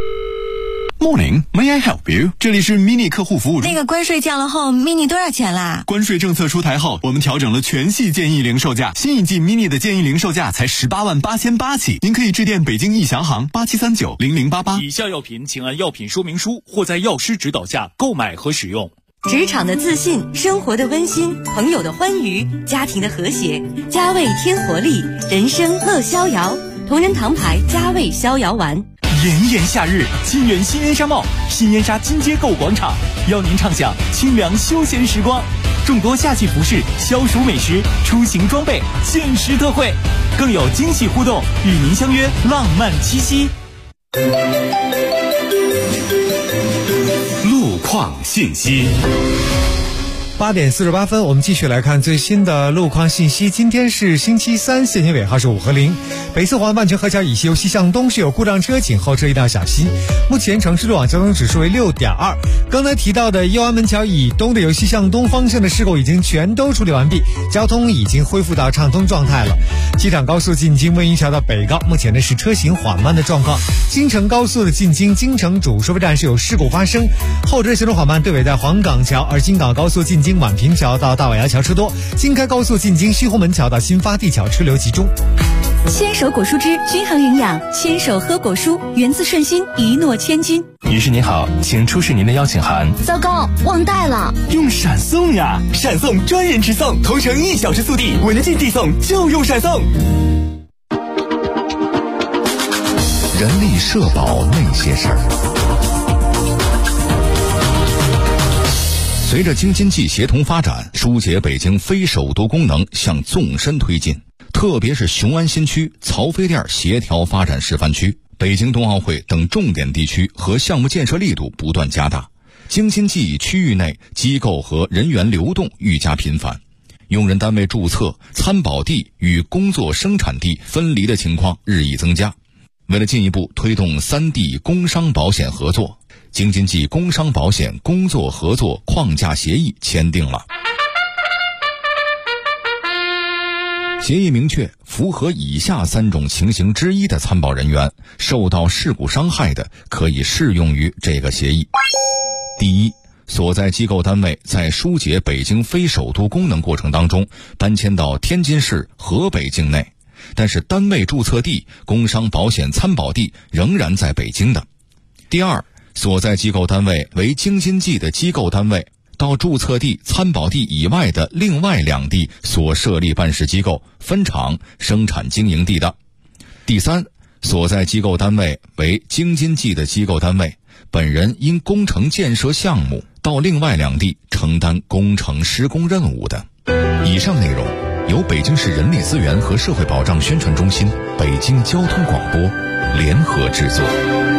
Morning, may I help you? 这里是 Mini 客户服务中。 那个关税降了后 ，Mini 多少钱啦？ 关税政策出台后，我们调整了全系建议零售价，新一季 Mini 的建议零售价才188800起，您可以致电北京义祥行87390088。 以下药品请按药品说明书或在药师指导下购买和使用。 职场的自信，生活的温馨，朋友的欢愉，家庭的和谐，佳味添活力，人生乐逍遥。同仁堂牌佳味逍遥丸。 炎炎夏日，金源新烟纱帽、新烟纱金街购物广场邀您畅享清凉休闲时光，众多夏季服饰、消暑美食、出行装备限时特惠，更有惊喜互动，与您相约浪漫七夕。 路况信息。 8点48分，我们继续来看最新的路况信息。今天是星期三，现行尾号是5和0。北四环万泉河桥以西由西向东是有故障车，请后车一定要小心。目前城市路网交通指数为6.2。刚才提到的右安门桥以东的由西向东方向的事故已经全都处理完毕，交通已经恢复到畅通状态了。机场高速进京温榆桥到北高，目前呢是车行缓慢的状况。京承高速的进京京承主收费站是有事故发生，后车行动缓慢，队尾在黄岗桥，而京港高速进京宛平桥到大瓦窑桥车多，京开高速进京西红门桥到新发地桥车流集中。 牵手果蔬汁均衡营养，牵手喝果蔬，源自顺心，一诺千金。 女士您好，请出示您的邀请函。 糟糕，忘带了。 用闪送呀，闪送专人直送，同城1小时速递，文件递送就用闪送。 人力社保那些事儿。随着京津冀协同发展，疏解北京非首都功能向纵深推进，特别是雄安新区、曹妃甸协调发展示范区， 北京冬奥会等重点地区和项目建设力度不断加大，京津冀区域内机构和人员流动愈加频繁，用人单位注册、参保地与工作生产地分离的情况日益增加。为了进一步推动3地工伤保险合作，京津冀工伤保险工作合作框架协议签订了。协议明确，符合以下3种情形之一的参保人员受到事故伤害的，可以适用于这个协议。第一，所在机构单位在疏解北京非首都功能过程当中搬迁到天津市、河北境内，但是单位注册地、工伤保险参保地仍然在北京的。第二，所在机构单位为京津冀的机构单位，到注册地、参保地以外的另外2地所设立办事机构、分厂、生产经营地的。第三，所在机构单位为京津冀的机构单位，本人因工程建设项目到另外2地承担工程施工任务的。以上内容由北京市人力资源和社会保障宣传中心、北京交通广播联合制作。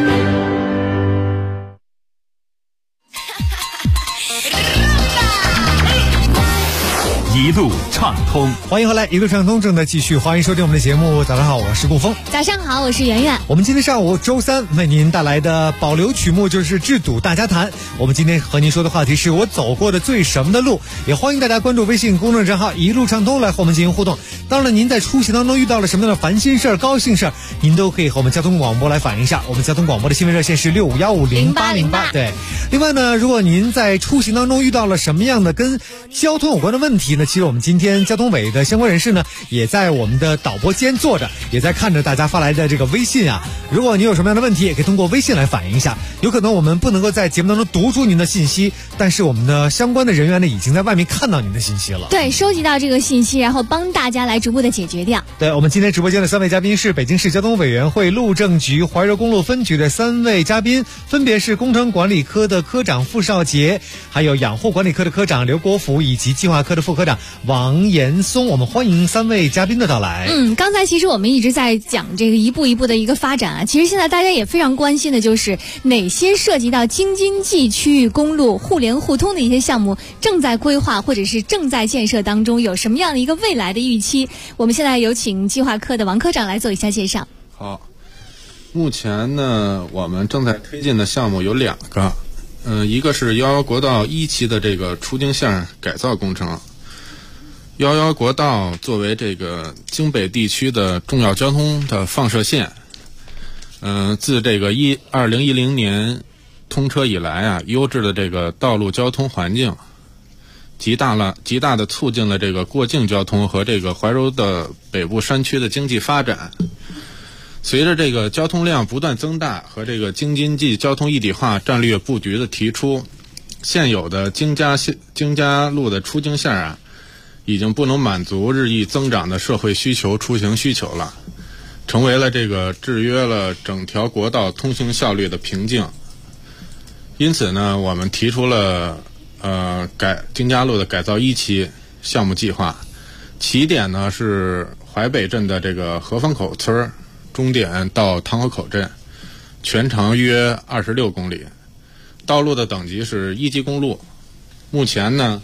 一路畅通， 欢迎回来，一路畅通正在继续，欢迎收听我们的节目。早上好，我是顾峰。 早上好，我是圆圆。 我们今天上午周3为您带来的保留曲目就是制堵大家谈。我们今天和您说的话题是我走过的最什么的路，也欢迎大家关注微信公众账号一路畅通来和我们进行互动。当然您在出行当中遇到了什么样的烦心事儿、高兴事儿，您都可以和我们交通广播来反映一下。我们交通广播的新闻热线是65150808。对，另外呢，如果您在出行当中遇到了什么样的跟交通有关的问题呢，其实我们今天交通委的相关人士呢也在我们的导播间坐着，也在看着大家发来的这个微信啊。如果你有什么样的问题，也可以通过微信来反映一下。有可能我们不能够在节目当中读出您的信息，但是我们的相关的人员呢已经在外面看到您的信息了。 对，收集到这个信息，然后帮大家来逐步的解决掉。 对，我们今天直播间的3位嘉宾是北京市交通委员会路政局怀柔公路分局的3位嘉宾，分别是工程管理科的科长傅少杰，还有养护管理科的科长刘国福，以及计划科的副科长王岩松。我们欢迎3位嘉宾的到来。 刚才其实我们一直在讲这个一步一步的一个发展啊。其实现在大家也非常关心的就是哪些涉及到京津冀区域公路互联互通的一些项目正在规划或者是正在建设当中，有什么样的一个未来的预期？我们现在有请计划科的王科长来做一下介绍。 好，目前呢，我们正在推进的项目有2个，一个是111国道1期的这个出京线改造工程。111国道作为这个京北地区的重要交通的放射线，自这个2010年通车以来啊，优质的这个道路交通环境，极大的促进了这个过境交通和这个怀柔的北部山区的经济发展。随着这个交通量不断增大和这个京津冀交通一体化战略布局的提出，现有的京嘉路的出京线啊，已经不能满足日益增长的社会需求、出行需求了，成为了这个制约了整条国道通行效率的瓶颈。因此呢，我们提出了京嘉路的改造1期项目计划，起点呢是淮北镇的这个河坊口村，终点到塘河口镇，全长约26公里，道路的等级是1级公路。目前呢，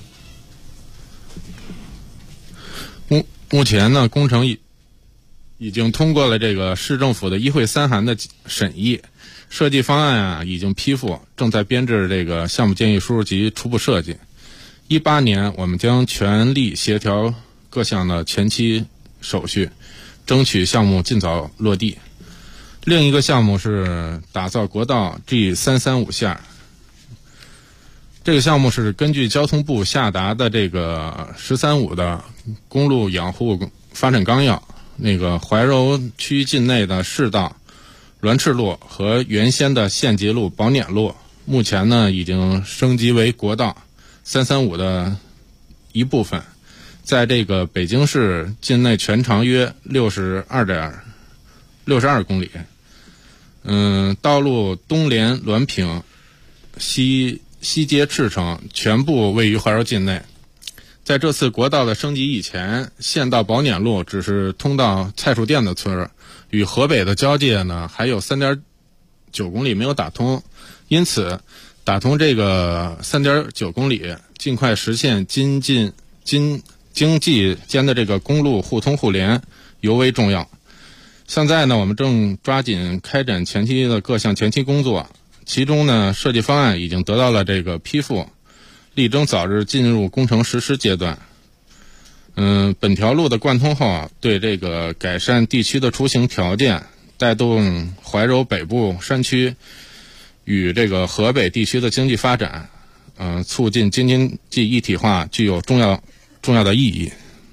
工程已经通过了这个市政府的1会3函的审议，设计方案啊已经批复，正在编制这个项目建议书及初步设计。18年我们将全力协调各项的前期手续，争取项目尽早落地。另一个项目是打造国道 G335 线，这个项目是根据交通部下达的这个“15”的公路养护发展纲要，那个怀柔区境内的市道栾赤路和原先的县级路宝碾路，目前呢已经升级为国道335的一部分，在这个北京市境内全长约62公里。道路东连栾平，西接赤城，全部位于怀柔境内。 在这次国道的升级以前，县道宝碾路只是通到菜树店的村，与河北的交界呢还有3.9公里没有打通，因此打通这个3.9公里，尽快实现经济间的这个公路互通互联尤为重要。现在呢，我们正抓紧开展前期的各项前期工作，其中呢，设计方案已经得到了这个批复，力争早日进入工程实施阶段。本条路的贯通后啊，对这个改善地区的出行条件，带动怀柔北部山区与这个河北地区的经济发展，促进经济一体化，具有重要的意义。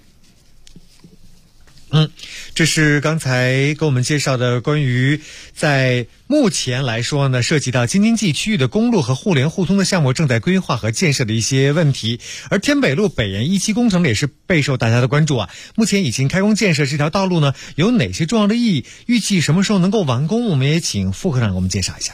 这是刚才给我们介绍的关于在目前来说呢，涉及到京津冀区域的公路和互联互通的项目正在规划和建设的一些问题。而天北路北延1期工程也是备受大家的关注啊。目前已经开工建设这条道路呢，有哪些重要的意义？预计什么时候能够完工？我们也请副科长给我们介绍一下。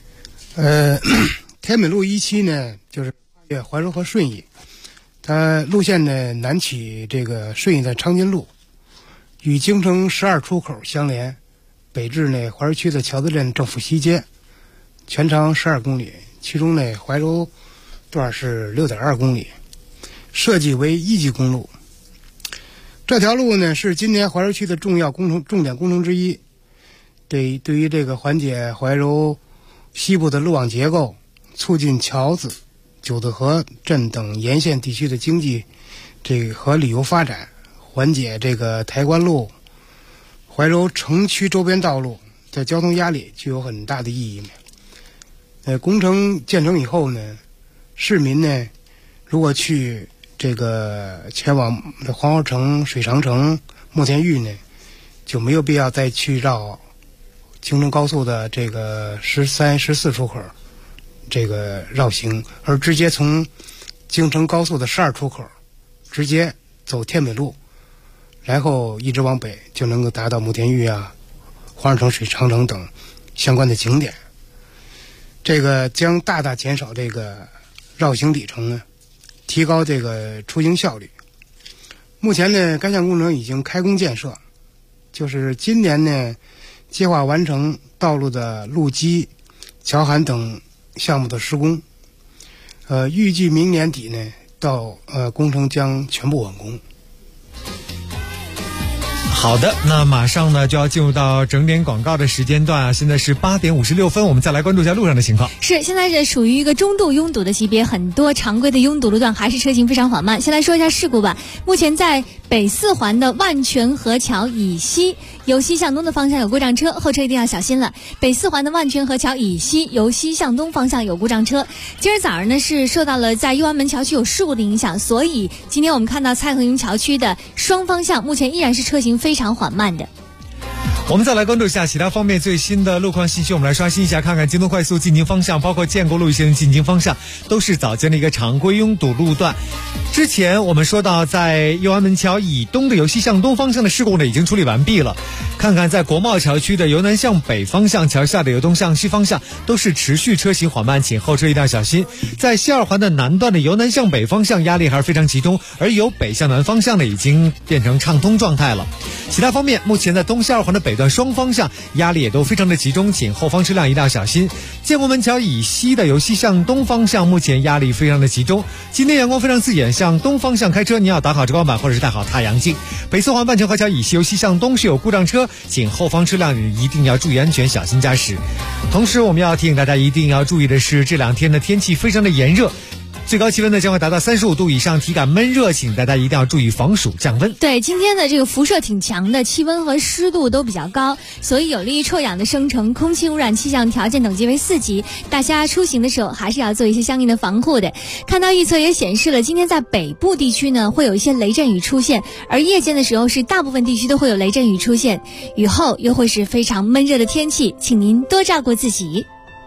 天北路1期呢，就是跨越怀柔和顺义，它路线呢南起这个顺义的长津路，与京城12出口相连，北至呢怀柔区的桥子镇政府西街，全长12公里，其中呢怀柔段是6.2公里，设计为1级公路。这条路呢是今年怀柔区的重点工程之一，对于这个缓解怀柔西部的路网结构，促进桥子、九子河镇等沿线地区的经济和旅游发展，缓解这个台关路、怀柔城区周边道路的交通压力，具有很大的意义。工程建成以后呢，市民呢如果去这个前往黄河城、水长城、慕田峪呢，就没有必要再去绕京承高速的这个13、14出口这个绕行，而直接从京承高速的12出口直接走天北路，然后一直往北，就能够达到慕田峪啊、黄河城、水长城等相关的景点。这个将大大减少这个绕行里程呢，提高这个出行效率。目前呢，该项工程已经开工建设，就是今年呢计划完成道路的路基、桥涵等项目的施工，预计明年底呢到工程将全部完工。 好的，那马上呢就要进入到整点广告的时间段啊，现在是8点56分，我们再来关注一下路上的情况。 是，现在是属于一个中度拥堵的级别，很多常规的拥堵路段还是车行非常缓慢。先来说一下事故吧。目前在北4环的万泉河桥以西，由西向东的方向有故障车，后车一定要小心了。北4环的万泉河桥以西，由西向东方向有故障车。今儿早上呢是受到了在右安门桥区有事故的影响，所以今天我们看到蔡河营桥区的双方向目前依然是车行非常缓慢的。 我们再来关注一下其他方面最新的路况信息，我们来刷新一下，看看京东快速进京方向，包括建国路一些进京方向都是早间的一个常规拥堵路段。之前我们说到在右安门桥以东的由西向东方向的事故呢已经处理完毕了，看看在国贸桥区的由南向北方向，桥下的由东向西方向都是持续车行缓慢，请后车一定要小心。在西2环的南段的由南向北方向压力还是非常集中，而由北向南方向呢已经变成畅通状态了。其他方面，目前在东西2环的北段双方向压力也都非常的集中，请后方车辆一定要小心。建国门桥以西的由西向东方向目前压力非常的集中，今天阳光非常刺眼，向东方向开车你要打好遮光板或者是戴好太阳镜。北4环万泉河桥以西由西向东是有故障车，请后方车辆一定要注意安全，小心驾驶。同时我们要提醒大家一定要注意的是，这2天的天气非常的炎热，最高气温呢将会达到35度以上，体感闷热，请大家一定要注意防暑降温。 对，今天的这个辐射挺强的，气温和湿度都比较高，所以有利于臭氧的生成，空气污染气象条件等级为4级，大家出行的时候还是要做一些相应的防护的。看到预测也显示了，今天在北部地区呢会有一些雷阵雨出现，而夜间的时候是大部分地区都会有雷阵雨出现，雨后又会是非常闷热的天气，请您多照顾自己。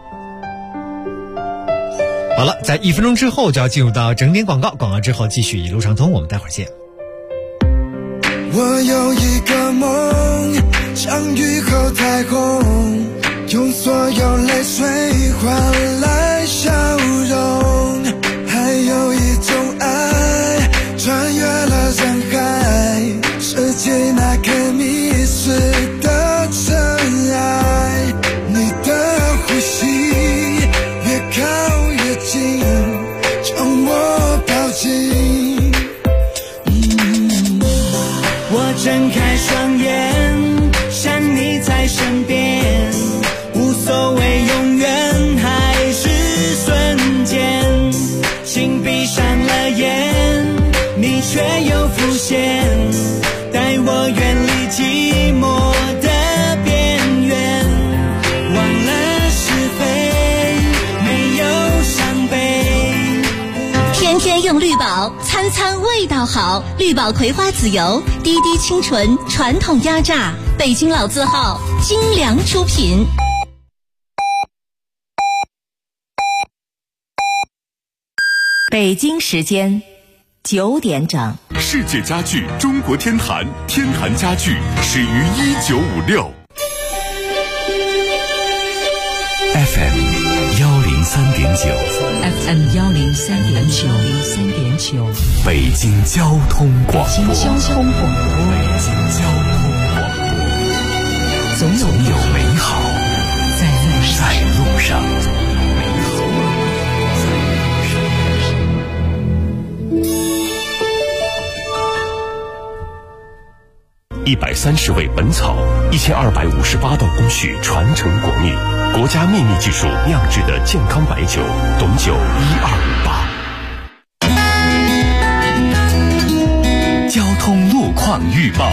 好了，在1分钟之后就要进入到整点广告，广告之后继续一路畅通，我们待会儿见。 我有一个梦，像雨后彩虹，用所有泪水换来笑容，还有一种爱传给迷失的尘埃，你的呼吸越靠越近，将我抱紧。 我睁开双眼，想你在身边，无所谓永远还是瞬间，心闭上了眼，你却又浮现，带我远离寂寞的边缘，忘了是非，没有伤悲。 天天用绿宝，餐餐味道好。绿宝葵花籽油，滴滴清纯，传统压榨，北京老字号，精良出品。 北京时间9点整。 世界家具中国天坛，天坛家具始于1956。 FM 103.9， 北京交通广播，总有美好在路上。130味本草，1258道工序传承国秘，国家秘密技术酿制的健康白酒，董酒1258。交通路况预报。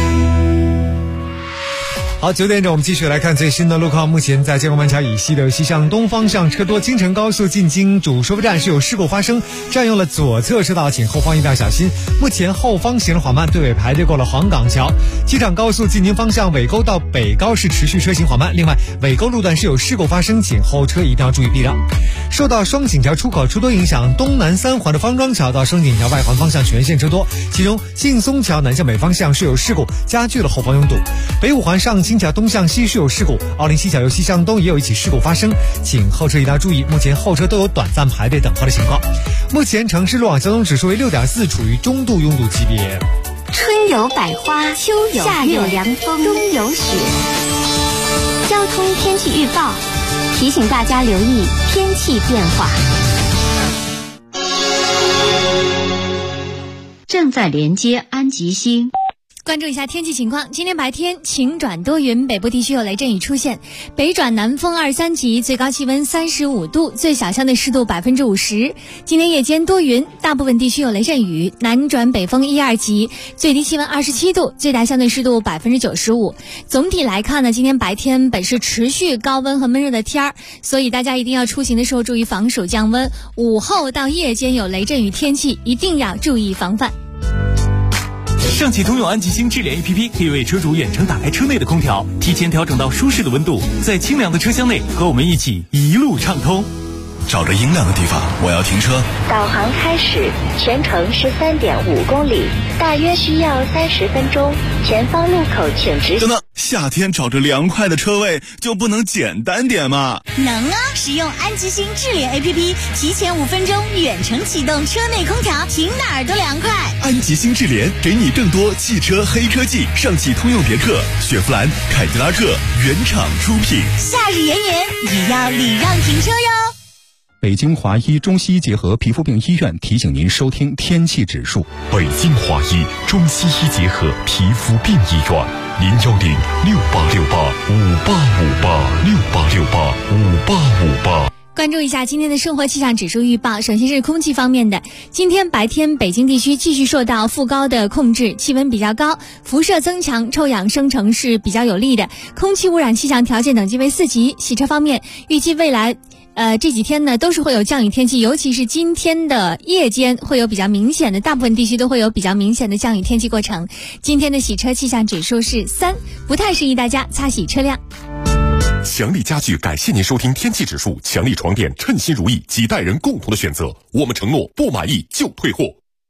好，9点整，我们继续来看最新的路况。目前在建国门桥以西的西向东方向车多，京承高速进京主收费站是有事故发生，占用了左侧车道，请后方一定要小心。目前后方行驶缓慢，队尾排队过了黄岗桥。机场高速进京方向尾沟到北高是持续车行缓慢，另外尾沟路段是有事故发生，请后车一定要注意避让。受到双井桥出口出多影响，东南3环的方庄桥到双井桥外环方向全线车多，其中劲松桥南向北方向是有事故，加剧了后方拥堵。北5环上清桥东向西是有事故，奥林西桥由西向东也有一起事故发生，请后车一定要注意，目前后车都有短暂排队等候的情况。目前城市路网交通指数为6.4，处于中度拥堵级别。 春有百花，秋有夏有凉风，冬有雪。交通天气预报提醒大家留意天气变化。 正在连接安吉星。 关注一下天气情况，今天白天晴转多云，北部地区有雷阵雨出现，北转南风2、3级，最高气温35度，最小相对湿度50%。今天夜间多云，大部分地区有雷阵雨，南转北风1、2级，最低气温27度，最大相对湿度95%。总体来看呢，今天白天本是持续高温和闷热的天儿，所以大家一定要出行的时候注意防暑降温，午后到夜间有雷阵雨天气，一定要注意防范。 上汽通用安吉星智联 APP 可以为车主远程打开车内的空调，提前调整到舒适的温度，在清凉的车厢内和我们一起一路畅通。 找个阴凉的地方，我要停车。 导航开始，全程13.5公里，大约需要30分钟。前方路口请直行。 等等，夏天找着凉快的车位就不能简单点吗？ 能啊！使用安吉星智联 APP， 提前5分钟远程启动车内空调，停哪儿都凉快。 安吉星智联给你更多汽车黑科技，上汽通用别克、雪佛兰、凯迪拉克原厂出品。 夏日炎炎，也要礼让停车哟。 北京华医中西医结合皮肤病医院提醒您收听天气指数。 北京华医中西医结合皮肤病医院，010-6868-5858，6868-5858。 关注一下今天的生活气象指数预报。首先是空气方面的，今天白天北京地区继续受到副高的控制，气温比较高，辐射增强，臭氧生成是比较有利的，空气污染气象条件等级为4级。洗车方面，预计未来这几天呢都是会有降雨天气，尤其是今天的夜间会有比较明显的，大部分地区都会有比较明显的降雨天气过程。今天的洗车气象指数是3，不太适宜大家擦洗车辆。 强力家具感谢您收听天气指数，强力床垫称心如意，几代人共同的选择，我们承诺不满意就退货。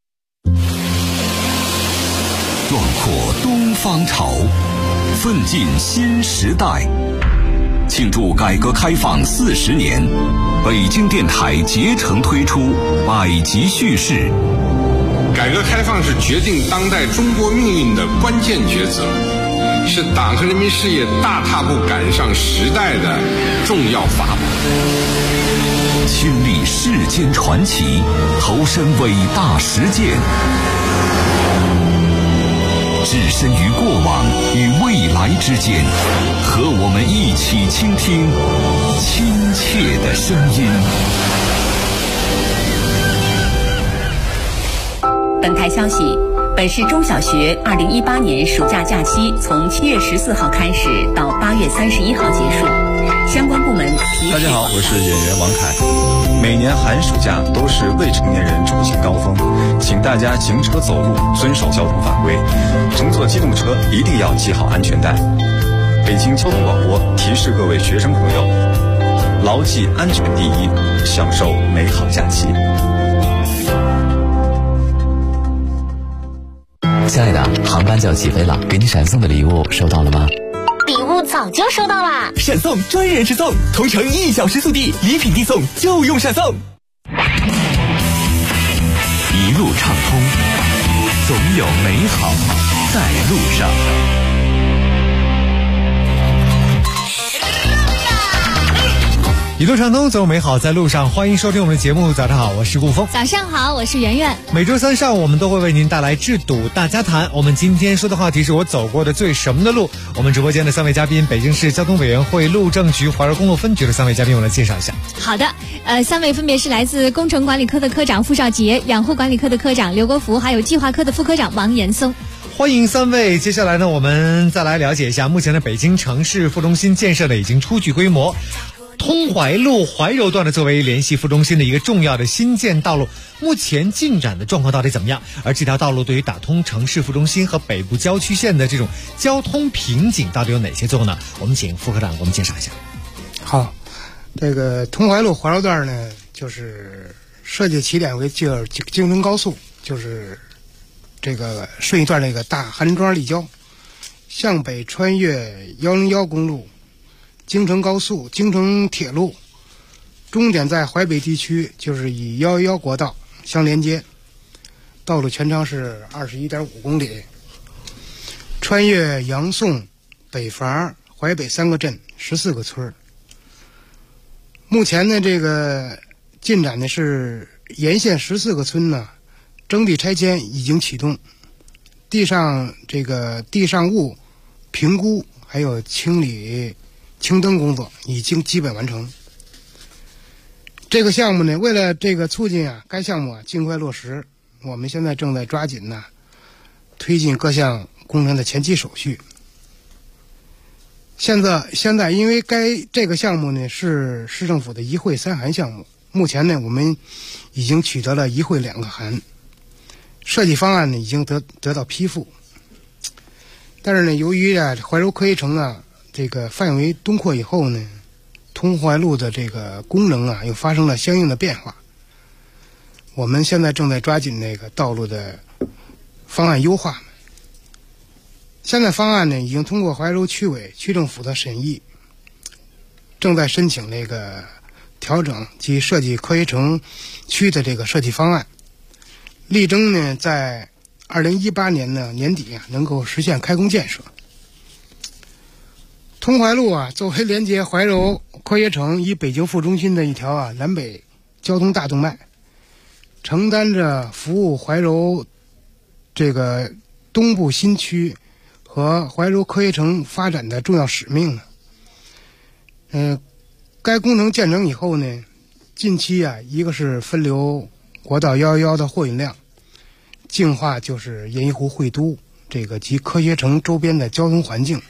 壮阔东方潮，奋进新时代。庆祝改革开放40年，北京电台竭诚推出百集叙事， 改革开放是决定当代中国命运的关键抉择，是党和人民事业大踏步赶上时代的重要法宝。 亲历世间传奇，投身伟大实践，置身于过往与未来之间，和我们一起倾听亲切的声音。 本台消息，本市中小学2018年暑假假期从7月14号开始到8月31号结束，相关部门提示。 大家好，我是演员王凯。每年寒暑假都是未成年人出行高峰，请大家行车走路遵守交通法规，乘坐机动车一定要系好安全带。北京交通广播提示各位学生朋友，牢记安全第一，享受美好假期。 亲爱的，航班就要起飞了，给你闪送的礼物收到了吗？ 礼物早就收到啦， 闪送专人直送，同城1小时速递，礼品递送就用闪送。 一路畅通，总有美好在路上。 一路畅通，总有美好在路上。欢迎收听我们的节目，早上好，我是顾峰。 早上好，我是圆圆。 每周三上午我们都会为您带来智堵大家谈。我们今天说的话题是我走过的最什么的路。我们直播间的3位嘉宾，北京市交通委员会路政局怀柔公路分局的3位嘉宾，我来介绍一下。 好的，3位分别是来自工程管理科的科长傅少杰，养护管理科的科长刘国福，还有计划科的副科长王岩松。 欢迎3位。接下来呢，我们再来了解一下目前的北京城市副中心建设呢已经初具规模。通淮路怀柔段的作为联系副中心的一个重要的新建道路，目前进展的状况到底怎么样？而这条道路对于打通城市副中心和北部郊区县的这种交通瓶颈到底有哪些作用呢？我们请副科长给我们介绍一下。 好，这个通淮路怀柔段呢，就是设计起点为京承高速，就是这个顺义段那个大韩庄立交，向北穿越101公路、京承高速、京承铁路，终点在淮北地区，就是以111国道相连接，道路全长是21.5公里，穿越杨宋、北伐、淮北3个镇、14个村。目前呢，这个进展的是沿线14个村呢，征地拆迁已经启动，地上物评估还有清理清灯工作已经基本完成。这个项目呢，为了这个促进该项目尽快落实，我们现在正在抓紧推进各项工程的前期手续。现在因为这个项目呢是市政府的一会3函项目，目前呢我们已经取得了一会2个函，设计方案呢已经得到批复。但是呢，由于怀柔科学城这个范围东扩以后呢，通淮路的这个功能又发生了相应的变化。我们现在正在抓紧那个道路的方案优化。现在方案呢已经通过怀柔区委、区政府的审议，正在申请那个调整及设计科学城区的这个设计方案，力争呢在2018年年底能够实现开工建设。通淮路作为连接怀柔科学城与北京副中心的一条南北交通大动脉，承担着服务怀柔这个东部新区和怀柔科学城发展的重要使命该工程建成以后呢，近期一个是分流国道111的货运量，净化就是沿湖汇都这个及科学城周边的交通环境。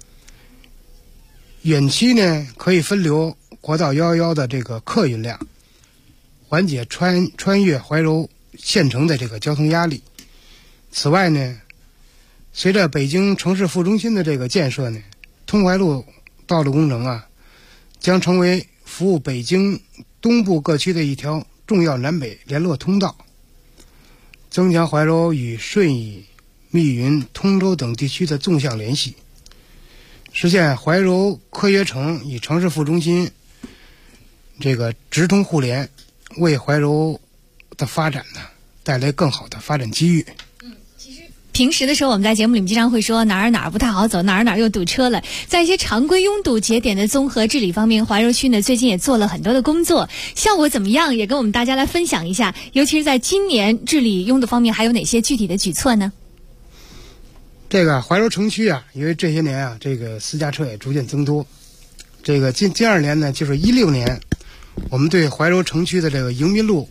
远期呢，可以分流国道111的这个客运量，缓解穿越怀柔县城的这个交通压力。此外呢，随着北京城市副中心的这个建设呢，通淮路道路工程将成为服务北京东部各区的一条重要南北联络通道，增强怀柔与顺义、密云、通州等地区的纵向联系，实现怀柔科学城与城市副中心这个直通互联，为怀柔的发展带来更好的发展机遇。 平时的时候，我们在节目里面经常会说哪儿不太好走，哪儿又堵车了。在一些常规拥堵节点的综合治理方面，怀柔区呢最近也做了很多的工作，效果怎么样？也跟我们大家来分享一下。尤其是在今年治理拥堵方面，还有哪些具体的举措呢？ 这个怀柔城区啊，因为这些年啊，这个私家车也逐渐增多。这个近2年呢，就是16年，我们对怀柔城区的这个迎宾路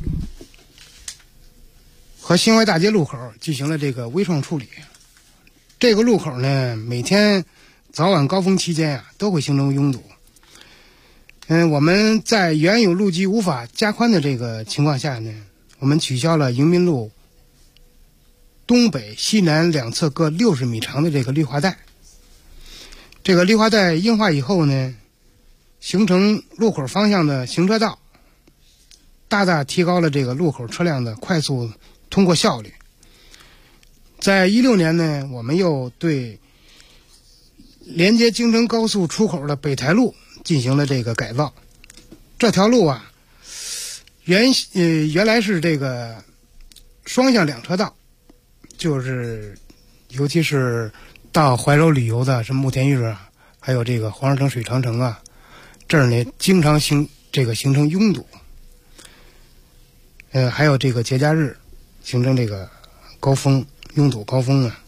和新怀大街路口进行了这个微创处理。这个路口呢，每天早晚高峰期间啊，都会形成拥堵。我们在原有路基无法加宽的这个情况下呢，我们取消了迎宾路东北、西南两侧各60米长的这个绿化带。这个绿化带硬化以后呢，形成路口方向的行车道，大大提高了这个路口车辆的快速通过效率。在16年呢，我们又对连接京承高速出口的北台路进行了这个改造。这条路啊，原来是这个双向2车道，就是尤其是到怀柔旅游的什么慕田峪啊，还有这个黄石城、水长城啊，这儿呢经常形成拥堵。还有这个节假日形成这个高峰拥堵高峰啊。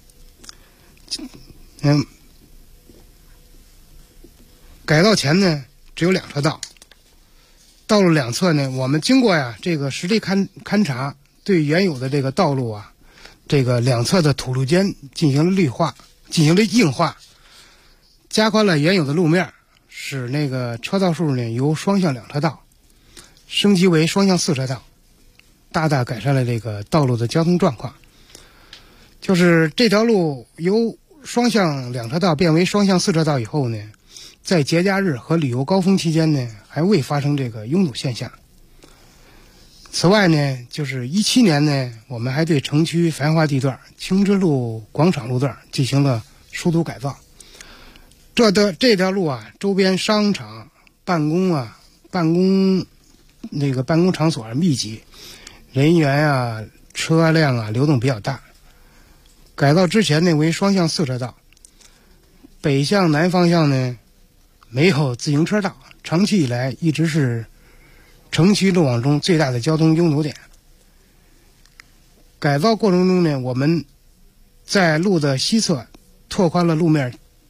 改造前呢只有2车道，道路两侧呢，我们经过这个实地勘察，对原有的这个道路啊，这个两侧的土路间进行了绿化，进行了硬化，加宽了原有的路面，使那个车道数呢由双向2车道升级为双向4车道，大大改善了这个道路的交通状况。就是这条路由双向2车道变为双向4车道以后呢，在节假日和旅游高峰期间呢，还未发生这个拥堵现象。此外呢，就是17年呢，我们还对城区繁华地段青春路广场路段进行了疏堵改造。这条路啊，周边商场、办公场所密集，人员啊、车辆啊流动比较大。改造之前呢为双向4车道，北向南方向呢没有自行车道，长期以来一直是城区路网中最大的交通拥堵点。改造过程中呢，我们在路的西侧拓宽了路面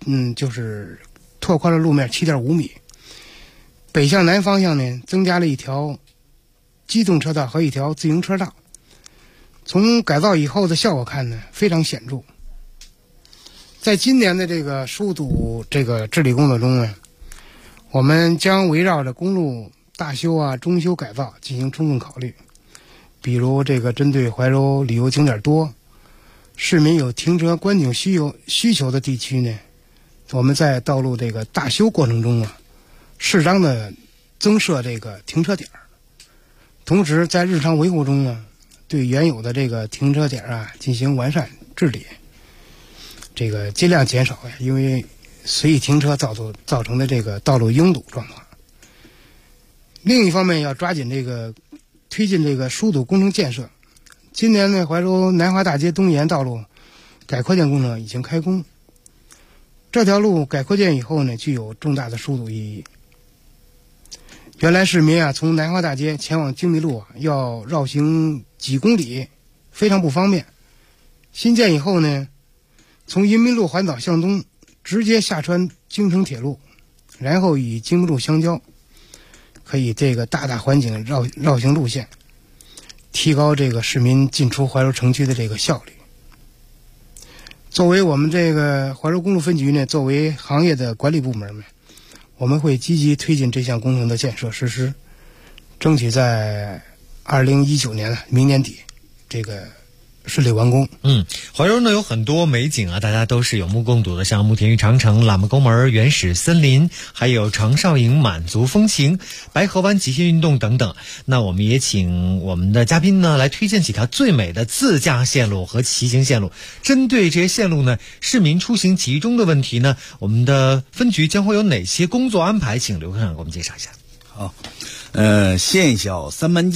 7.5米，北向南方向呢增加了一条机动车道和一条自行车道。从改造以后的效果看呢，非常显著。在今年的这个疏堵这个治理工作中呢，我们将围绕着公路大修啊、中修改造进行充分考虑。比如这个针对怀柔旅游景点多、市民有停车观景需求的地区呢，我们在道路这个大修过程中啊，适当的增设这个停车点，同时在日常维护中呢，对原有的这个停车点啊进行完善治理，这个尽量减少因为随意停车造成的这个道路拥堵状况。另一方面，要抓紧这个推进这个疏堵工程建设。今年呢，怀柔南华大街东沿道路改扩建工程已经开工。这条路改扩建以后呢，具有重大的疏堵意义。原来市民从南华大街前往精密路要绕行几公里，非常不方便。新建以后呢，从迎宾路环岛向东直接下穿京承铁路，然后与精密路相交，可以这个大大缓解绕行路线，提高这个市民进出怀柔城区的这个效率。作为我们这个怀柔公路分局呢，作为行业的管理部门，我们会积极推进这项工程的建设实施，争取在2019年明年底这个顺利完工。 怀柔呢有很多美景啊，大家都是有目共睹的，像慕田峪长城、喇嘛沟门原始森林，还有长少营满族风情、白河湾极限运动等等。那我们也请我们的嘉宾呢来推荐几条最美的自驾线路和骑行线路。针对这些线路呢，市民出行集中的问题呢，我们的分局将会有哪些工作安排？请刘科长给我们介绍一下。 好，县小三门径，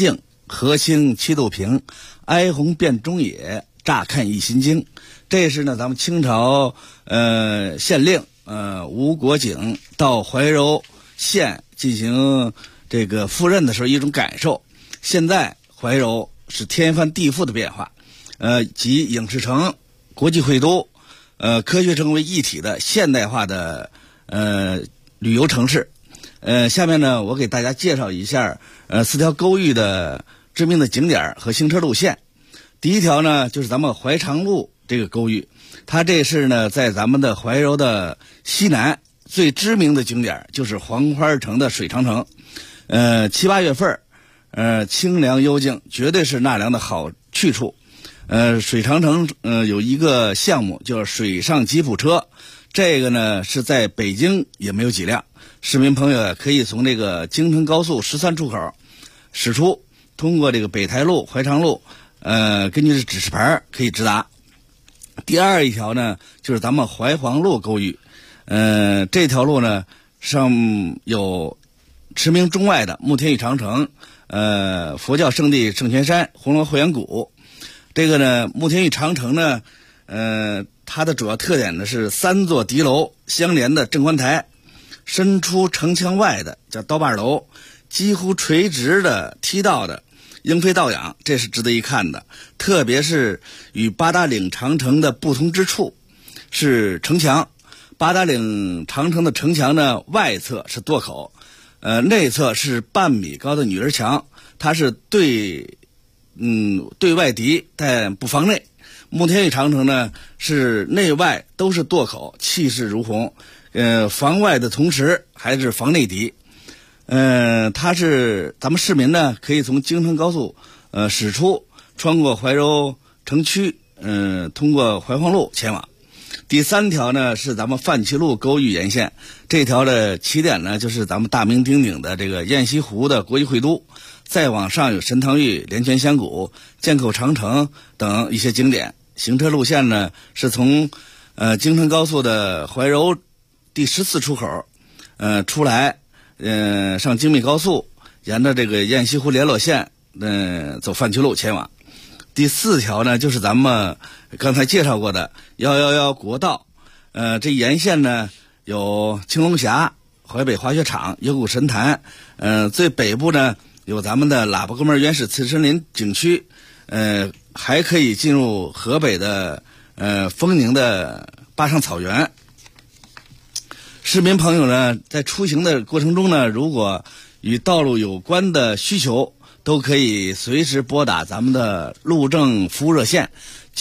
河清七度平，哀鸿遍中野，乍看一心惊。这是呢咱们清朝县令吴国景到怀柔县进行这个赴任的时候一种感受。现在怀柔是天翻地覆的变化，集影视城、国际会都、科学城为一体的现代化的旅游城市。下面呢我给大家介绍一下4条沟域的知名的景点和行车路线。第一条呢就是咱们怀长路这个沟域，它这是呢在咱们的怀柔的西南最知名的景点，就是黄花城的水长城。7、8月份清凉幽静，绝对是纳凉的好去处。水长城有一个项目叫水上吉普车，这个呢是在北京也没有几辆。市民朋友可以从这个京承高速13出口驶出，通过这个北台路、怀长路，根据这指示牌可以直达。第二一条呢就是咱们怀黄路沟域，这条路呢上有驰名中外的慕天峪长城、佛教圣地圣泉山、红螺会员谷。这个呢慕天峪长城呢它的主要特点呢是3座敌楼相连的正观台，伸出城墙外的叫刀把楼，几乎垂直的梯道的莺飞倒仰，这是值得一看的。特别是与八达岭长城的不同之处是城墙。八达岭长城的城墙呢外侧是垛口，内侧是半米高的女儿墙，它是对外敌但不防内。慕天峪长城呢是内外都是垛口，气势如虹，防外的同时还是防内敌。它是咱们市民呢可以从京承高速驶出，穿过怀柔城区，通过怀黄路前往。第3条呢是咱们范齐路沟域沿线，这条的起点呢就是咱们大名鼎鼎的这个雁西湖的国际会都，再往上有神堂峪、连泉香谷、剑口长城等一些景点。行车路线呢是从京承高速的怀柔第14出口出来，上京密高速，沿着这个雁西湖联络线走范齐路前往。第4条呢就是咱们刚才介绍过的111国道，这沿线呢有青龙峡、淮北滑雪场、幽谷神坛，最北部呢有咱们的喇叭沟门原始次森林景区，还可以进入河北的丰宁的坝上草原。市民朋友呢在出行的过程中呢，如果与道路有关的需求，都可以随时拨打咱们的路政服务热线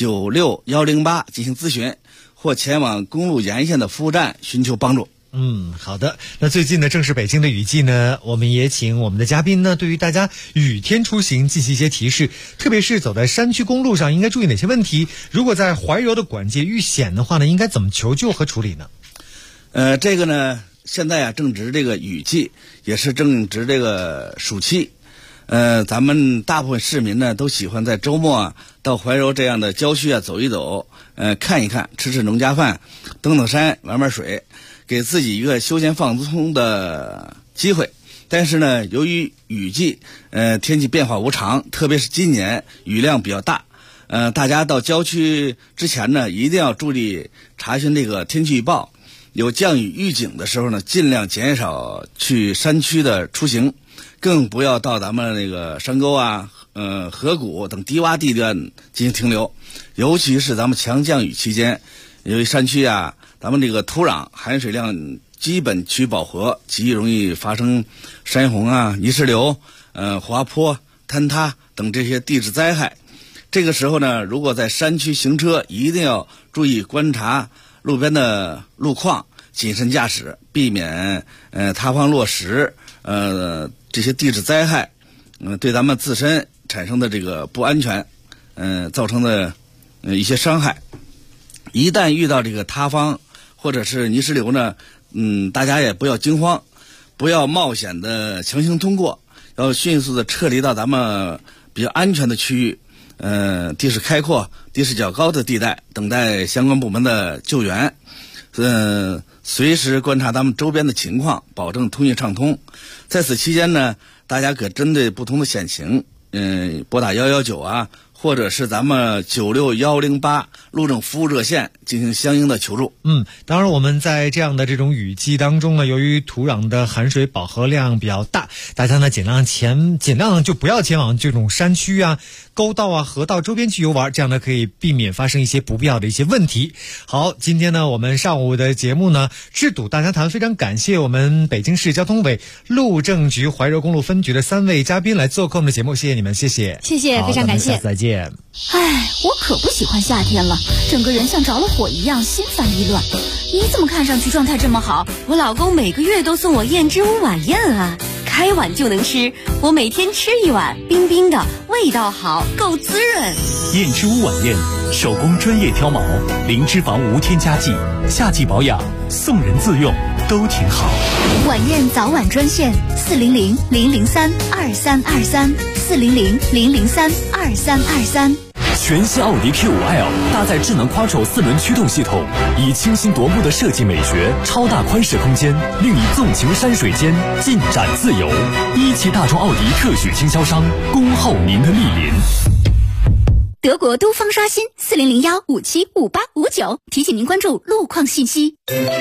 96108进行咨询，或前往公路沿线的服务站寻求帮助。 好的。那最近呢正是北京的雨季呢，我们也请我们的嘉宾呢对于大家雨天出行进行一些提示，特别是走在山区公路上应该注意哪些问题，如果在怀柔的管界遇险的话呢，应该怎么求救和处理呢？ 这个呢现在正值这个雨季，也是正值这个暑期。咱们大部分市民呢都喜欢在周末到怀柔这样的郊区走一走，看一看，吃吃农家饭，登登山，玩玩水，给自己一个休闲放松的机会。但是呢由于雨季天气变化无常，特别是今年雨量比较大，大家到郊区之前呢一定要注意查询这个天气预报，有降雨预警的时候呢尽量减少去山区的出行，更不要到咱们那个山沟啊、河谷等低洼地段进行停留。尤其是咱们强降雨期间，由于山区啊咱们这个土壤含水量基本趋饱和，极容易发生山洪啊、泥石流、滑坡、坍塌等这些地质灾害。这个时候呢，如果在山区行车，一定要注意观察路边的路况，谨慎驾驶，避免塌方落石，这些地质灾害，对咱们自身产生的这个不安全，造成的一些伤害。一旦遇到这个塌方或者是泥石流呢，大家也不要惊慌，不要冒险的强行通过，要迅速的撤离到咱们比较安全的区域，地势开阔、地势较高的地带，等待相关部门的救援。随时观察咱们周边的情况，保证通讯畅通。在此期间呢，大家可针对不同的险情， 拨打119啊，或者是咱们96108路政服务热线进行相应的求助。 当然我们在这样的这种雨季当中呢，由于土壤的含水饱和量比较大，大家呢尽量就不要前往这种山区啊、沟道啊、河道周边去游玩，这样呢可以避免发生一些不必要的一些问题。好，今天呢我们上午的节目呢治堵大家谈，非常感谢我们北京市交通委路政局怀柔公路分局的3位嘉宾来做客我们的节目，谢谢你们，谢谢， 谢谢，非常感谢， 下次再见。 我可不喜欢夏天了，整个人像着了火一样，心烦意乱。你怎么看上去状态这么好？ 我老公每个月都送我燕之屋晚宴啊，开碗就能吃，我每天吃一碗，冰冰的，味道好，够滋润。 燕之屋晚宴，手工专业挑毛，零脂肪无添加剂，夏季保养，送人自用都挺好。 晚宴早晚专线400-003-2323，400-003-2323。 全新奥迪Q5L 搭载智能 Quattro 4轮驱动系统，以清新夺目的设计美学、超大宽适空间，令你纵情山水间，尽展自由。一汽大众奥迪特许经销商，恭候您的莅临。 德国都方刷新4001575859，提醒您关注路况信息。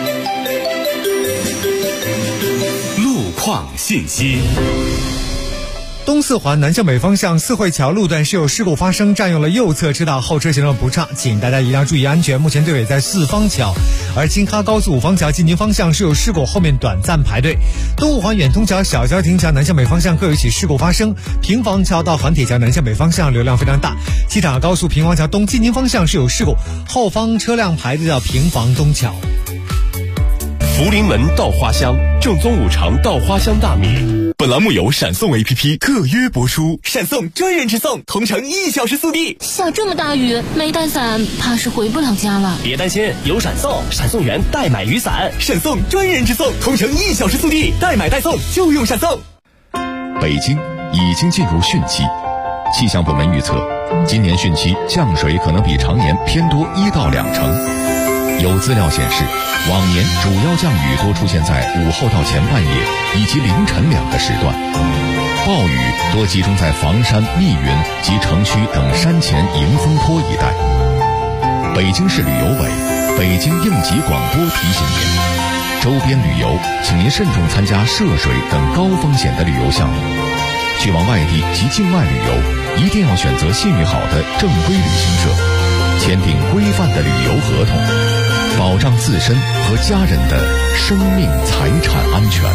路况信息。 东四环南向北方向四惠桥路段是有事故发生，占用了右侧车道，后车行人不畅，请大家一定要注意安全。目前队尾在四方桥，而京哈高速5方桥进京方向是有事故，后面短暂排队。东五环远通桥、小郊亭桥南向北方向各有一起事故发生，平房桥到环铁桥南向北方向流量非常大。机场高速平房桥东进京方向是有事故，后方车辆排队到平房东桥。 福临门稻花香，正宗五常稻花香大米。 本栏目由闪送 APP 特约播出，闪送专人直送，同城1小时速递。 下这么大雨，没带伞，怕是回不了家了。 别担心，有闪送，闪送员代买雨伞， 闪送专人直送，同城1小时速递，代买代送就用闪送。 北京已经进入汛期，气象部门预测，今年汛期降水可能比常年偏多1到2成。有资料显示，往年主要降雨多出现在午后到前半夜以及凌晨2个时段，暴雨多集中在房山、密云及城区等山前迎风坡一带。北京市旅游委、北京应急广播提醒您，周边旅游请您慎重参加涉水等高风险的旅游项目。去往外地及境外旅游，一定要选择信誉好的正规旅行社，签订规范的旅游合同，保障自身和家人的生命财产安全。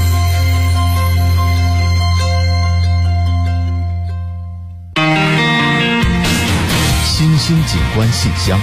新兴景观信箱。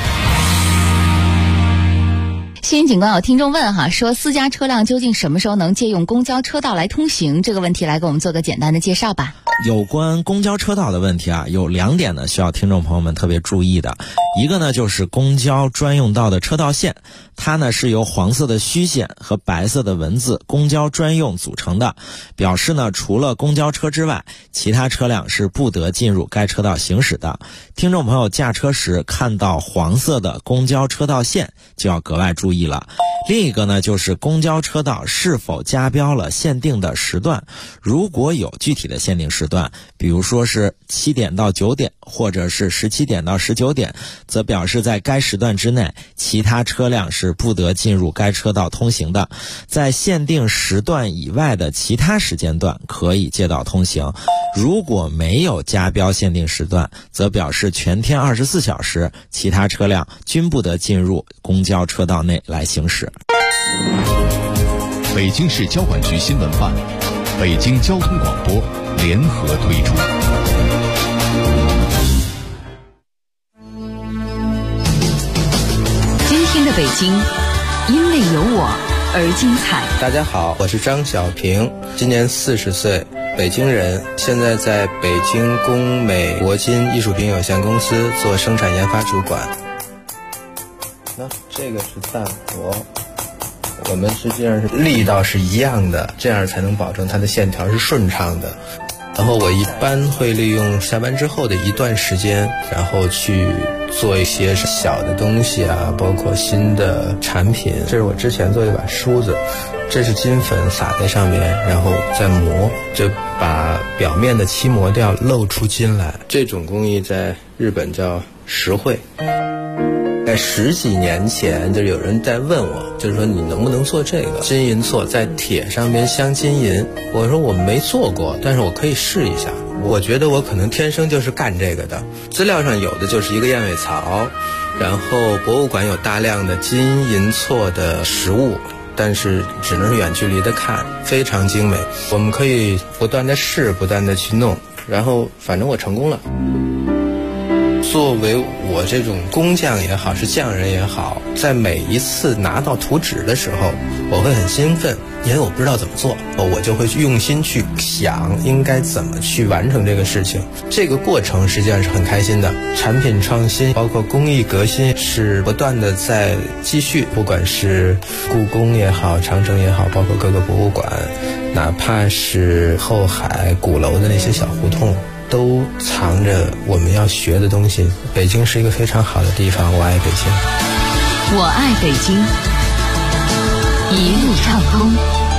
新警官有听众问说私家车辆究竟什么时候能借用公交车道来通行？这个问题来给我们做个简单的介绍吧。 有关公交车道的问题有2点呢需要听众朋友们特别注意的。一个呢就是公交专用道的车道线，它呢是由黄色的虚线和白色的文字公交专用组成的，表示呢除了公交车之外，其他车辆是不得进入该车道行驶的。听众朋友驾车时看到黄色的公交车道线就要格外注意了。另一个呢就是公交车道是否加标了限定的时段，如果有具体的限定时段，比如说是7点到9点或者是17点到19点，则表示在该时段之内其他车辆是不得进入该车道通行的。在限定时段以外的其他时间段可以借道通行，如果没有加标限定时段，则表示全天24小时其他车辆均不得进入公交车道内来行驶。 北京市交管局新闻办、北京交通广播联合推出。 今天的北京，因为有我而精彩。 大家好，我是张小平，今年40岁，北京人，现在在北京工美铂金艺术品有限公司做生产研发主管。那这个是蛋壳，我们实际上是力道是一样的，这样才能保证它的线条是顺畅的。然后我一般会利用下班之后的一段时间，然后去做一些小的东西啊，包括新的产品。这是我之前做一把梳子，这是金粉撒在上面，然后再磨，就把表面的漆磨掉，露出金来。这种工艺在日本叫石绘。在10几年前，就有人在问我，就是说你能不能做这个金银错在铁上面镶金银？我说我没做过，但是我可以试一下。我觉得我可能天生就是干这个的。资料上有的就是一个燕尾槽，然后博物馆有大量的金银错的实物，但是只能是远距离的看，非常精美。我们可以不断的试，不断的去弄，然后反正我成功了。作为我这种工匠也好，是匠人也好，在每一次拿到图纸的时候，我会很兴奋，因为我不知道怎么做，我就会用心去想应该怎么去完成这个事情。这个过程实际上是很开心的。产品创新包括工艺革新是不断的在继续，不管是故宫也好，长城也好，包括各个博物馆，哪怕是后海鼓楼的那些小胡同，都藏着我们要学的东西。北京是一个非常好的地方，我爱北京。 我爱北京，一路畅通。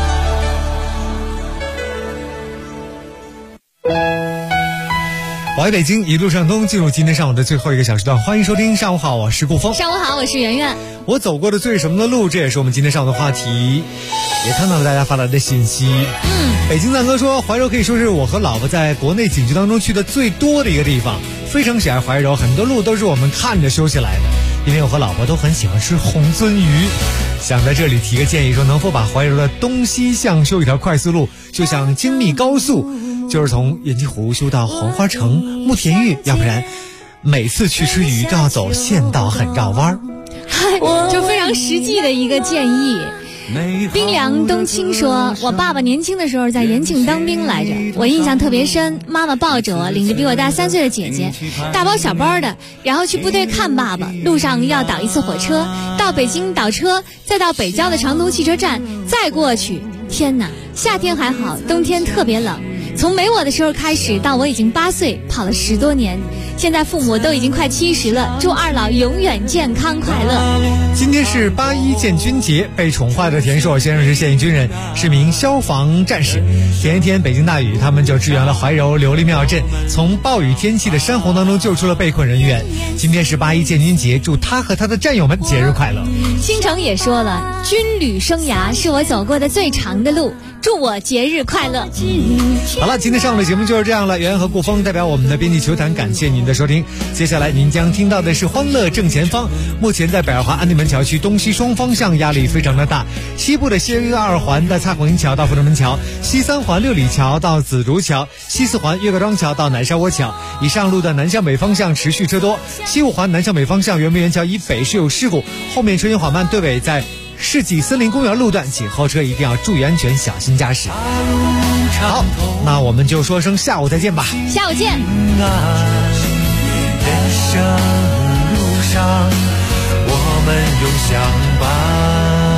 我爱北京，一路畅通。进入今天上午的最后一个小时段，欢迎收听。上午好，我是顾峰。 上午好，我是圆圆。 我走过的最什么的路，这也是我们今天上午的话题，也看到了大家发来的信息。北京赞哥说，怀柔可以说是我和老婆在国内景区当中去的最多的一个地方，非常喜爱怀柔，很多路都是我们看着修起来的。因为我和老婆都很喜欢吃红鳟鱼，想在这里提个建议，说能否把怀柔的东西向修一条快速路，就像京密高速，就是从延吉湖修到黄花城、慕田峪，要不然每次去吃鱼都要走县道，很绕弯。 就非常实际的一个建议。冰凉冬青说，我爸爸年轻的时候在延庆当兵来着，我印象特别深，妈妈抱着我，领着比我大3岁的姐姐，大包小包的，然后去部队看爸爸，路上要倒一次火车，到北京倒车，再到北郊的长途汽车站，再过去。天哪，夏天还好，冬天特别冷。从没我的时候开始到我已经8岁，跑了10多年，现在父母都已经快70了，祝二老永远健康快乐。 今天是81建军节，被宠坏的田硕先生是现役军人，是名消防战士。前一天北京大雨，他们就支援了怀柔琉璃庙镇，从暴雨天气的山洪当中救出了被困人员。今天是81建军节，祝他和他的战友们节日快乐。 星城也说了，军旅生涯是我走过的最长的路，祝我节日快乐。 好了，今天上午的节目就是这样了。袁和顾峰代表我们的编辑球坛感谢您的收听。接下来您将听到的是欢乐正前方。目前在北二环安定门桥区东西双方向压力非常的大，西部的西2环的蔡虹桥到阜成门桥，西3环六里桥到紫竹桥，西4环岳各庄桥到南沙窝桥。以上路的南向北方向持续车多，西5环南向北方向圆明园桥以北是有事故，后面车行缓慢，对尾在世纪森林公园路段，请后车一定要注意安全，小心驾驶。好，那我们就说声下午再见吧。 下午见。 人生路上，我们永相伴。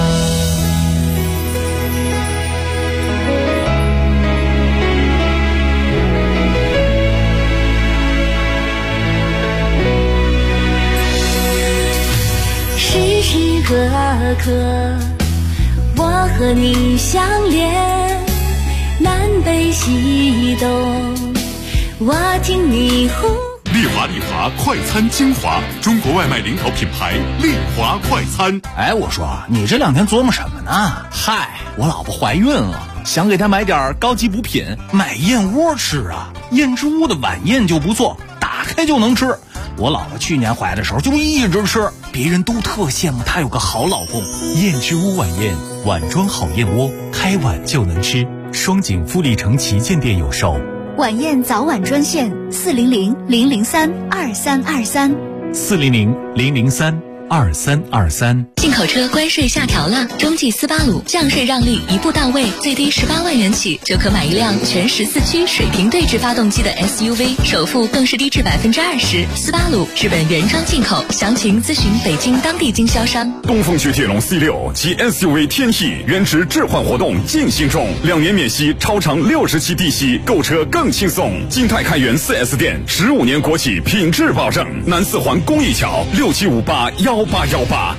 时时刻刻，我和你相连。南北西东，我听你呼。 丽华快餐精华，中国外卖领导品牌丽华快餐。 哎，我说你这2天琢磨什么呢？嗨，我老婆怀孕了，想给她买点高级补品，买燕窝吃啊。燕之屋的晚宴就不错，打开就能吃。我老婆去年怀的时候就一直吃，别人都特羡慕她有个好老公。 燕之屋晚宴，碗装好燕窝，开碗就能吃。双井富力城旗舰店有售。 晚宴早晚专线：400-003-2323。 400-003-2323。 2323。 进口车关税下调了，中继斯巴鲁降税让利一步到位，最低18万元起就可买一辆全14驱水平对置发动机的 SUV， 首付更是低至20%。斯巴鲁日本原装进口，详情咨询北京当地经销商。 东风雪铁龙 C6 及 SUV 天翼原值置换活动进行中，2年免息，超长60期低息，购车更轻松。金泰开源 4S 店，15年国企品质保证。南四环公益桥67581818。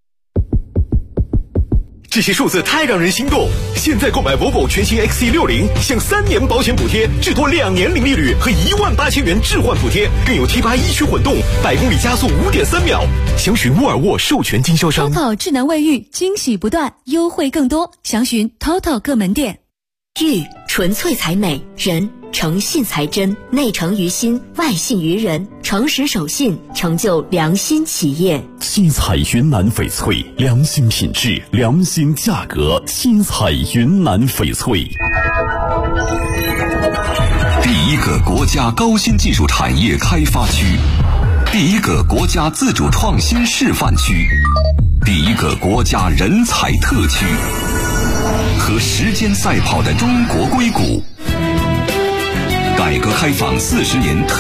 这些数字太让人心动！现在购买 Volvo 全新 XC60，享3年保险补贴，至多2年零利率和18000元置换补贴，更有 T8 驱混动，100公里加速5.3秒。详询沃尔沃授权经销商。 TOTO 智能卫浴，惊喜不断，优惠更多，详询 TOTO 各门店。 玉纯粹才美，人诚信才真，内诚于心，外信于人，诚实守信，成就良心企业。 新彩云南翡翠，良心品质，良心价格。新彩云南翡翠。 第一个国家高新技术产业开发区，第一个国家自主创新示范区，第一个国家人才特区。和时间赛跑的中国硅谷，改革开放40年。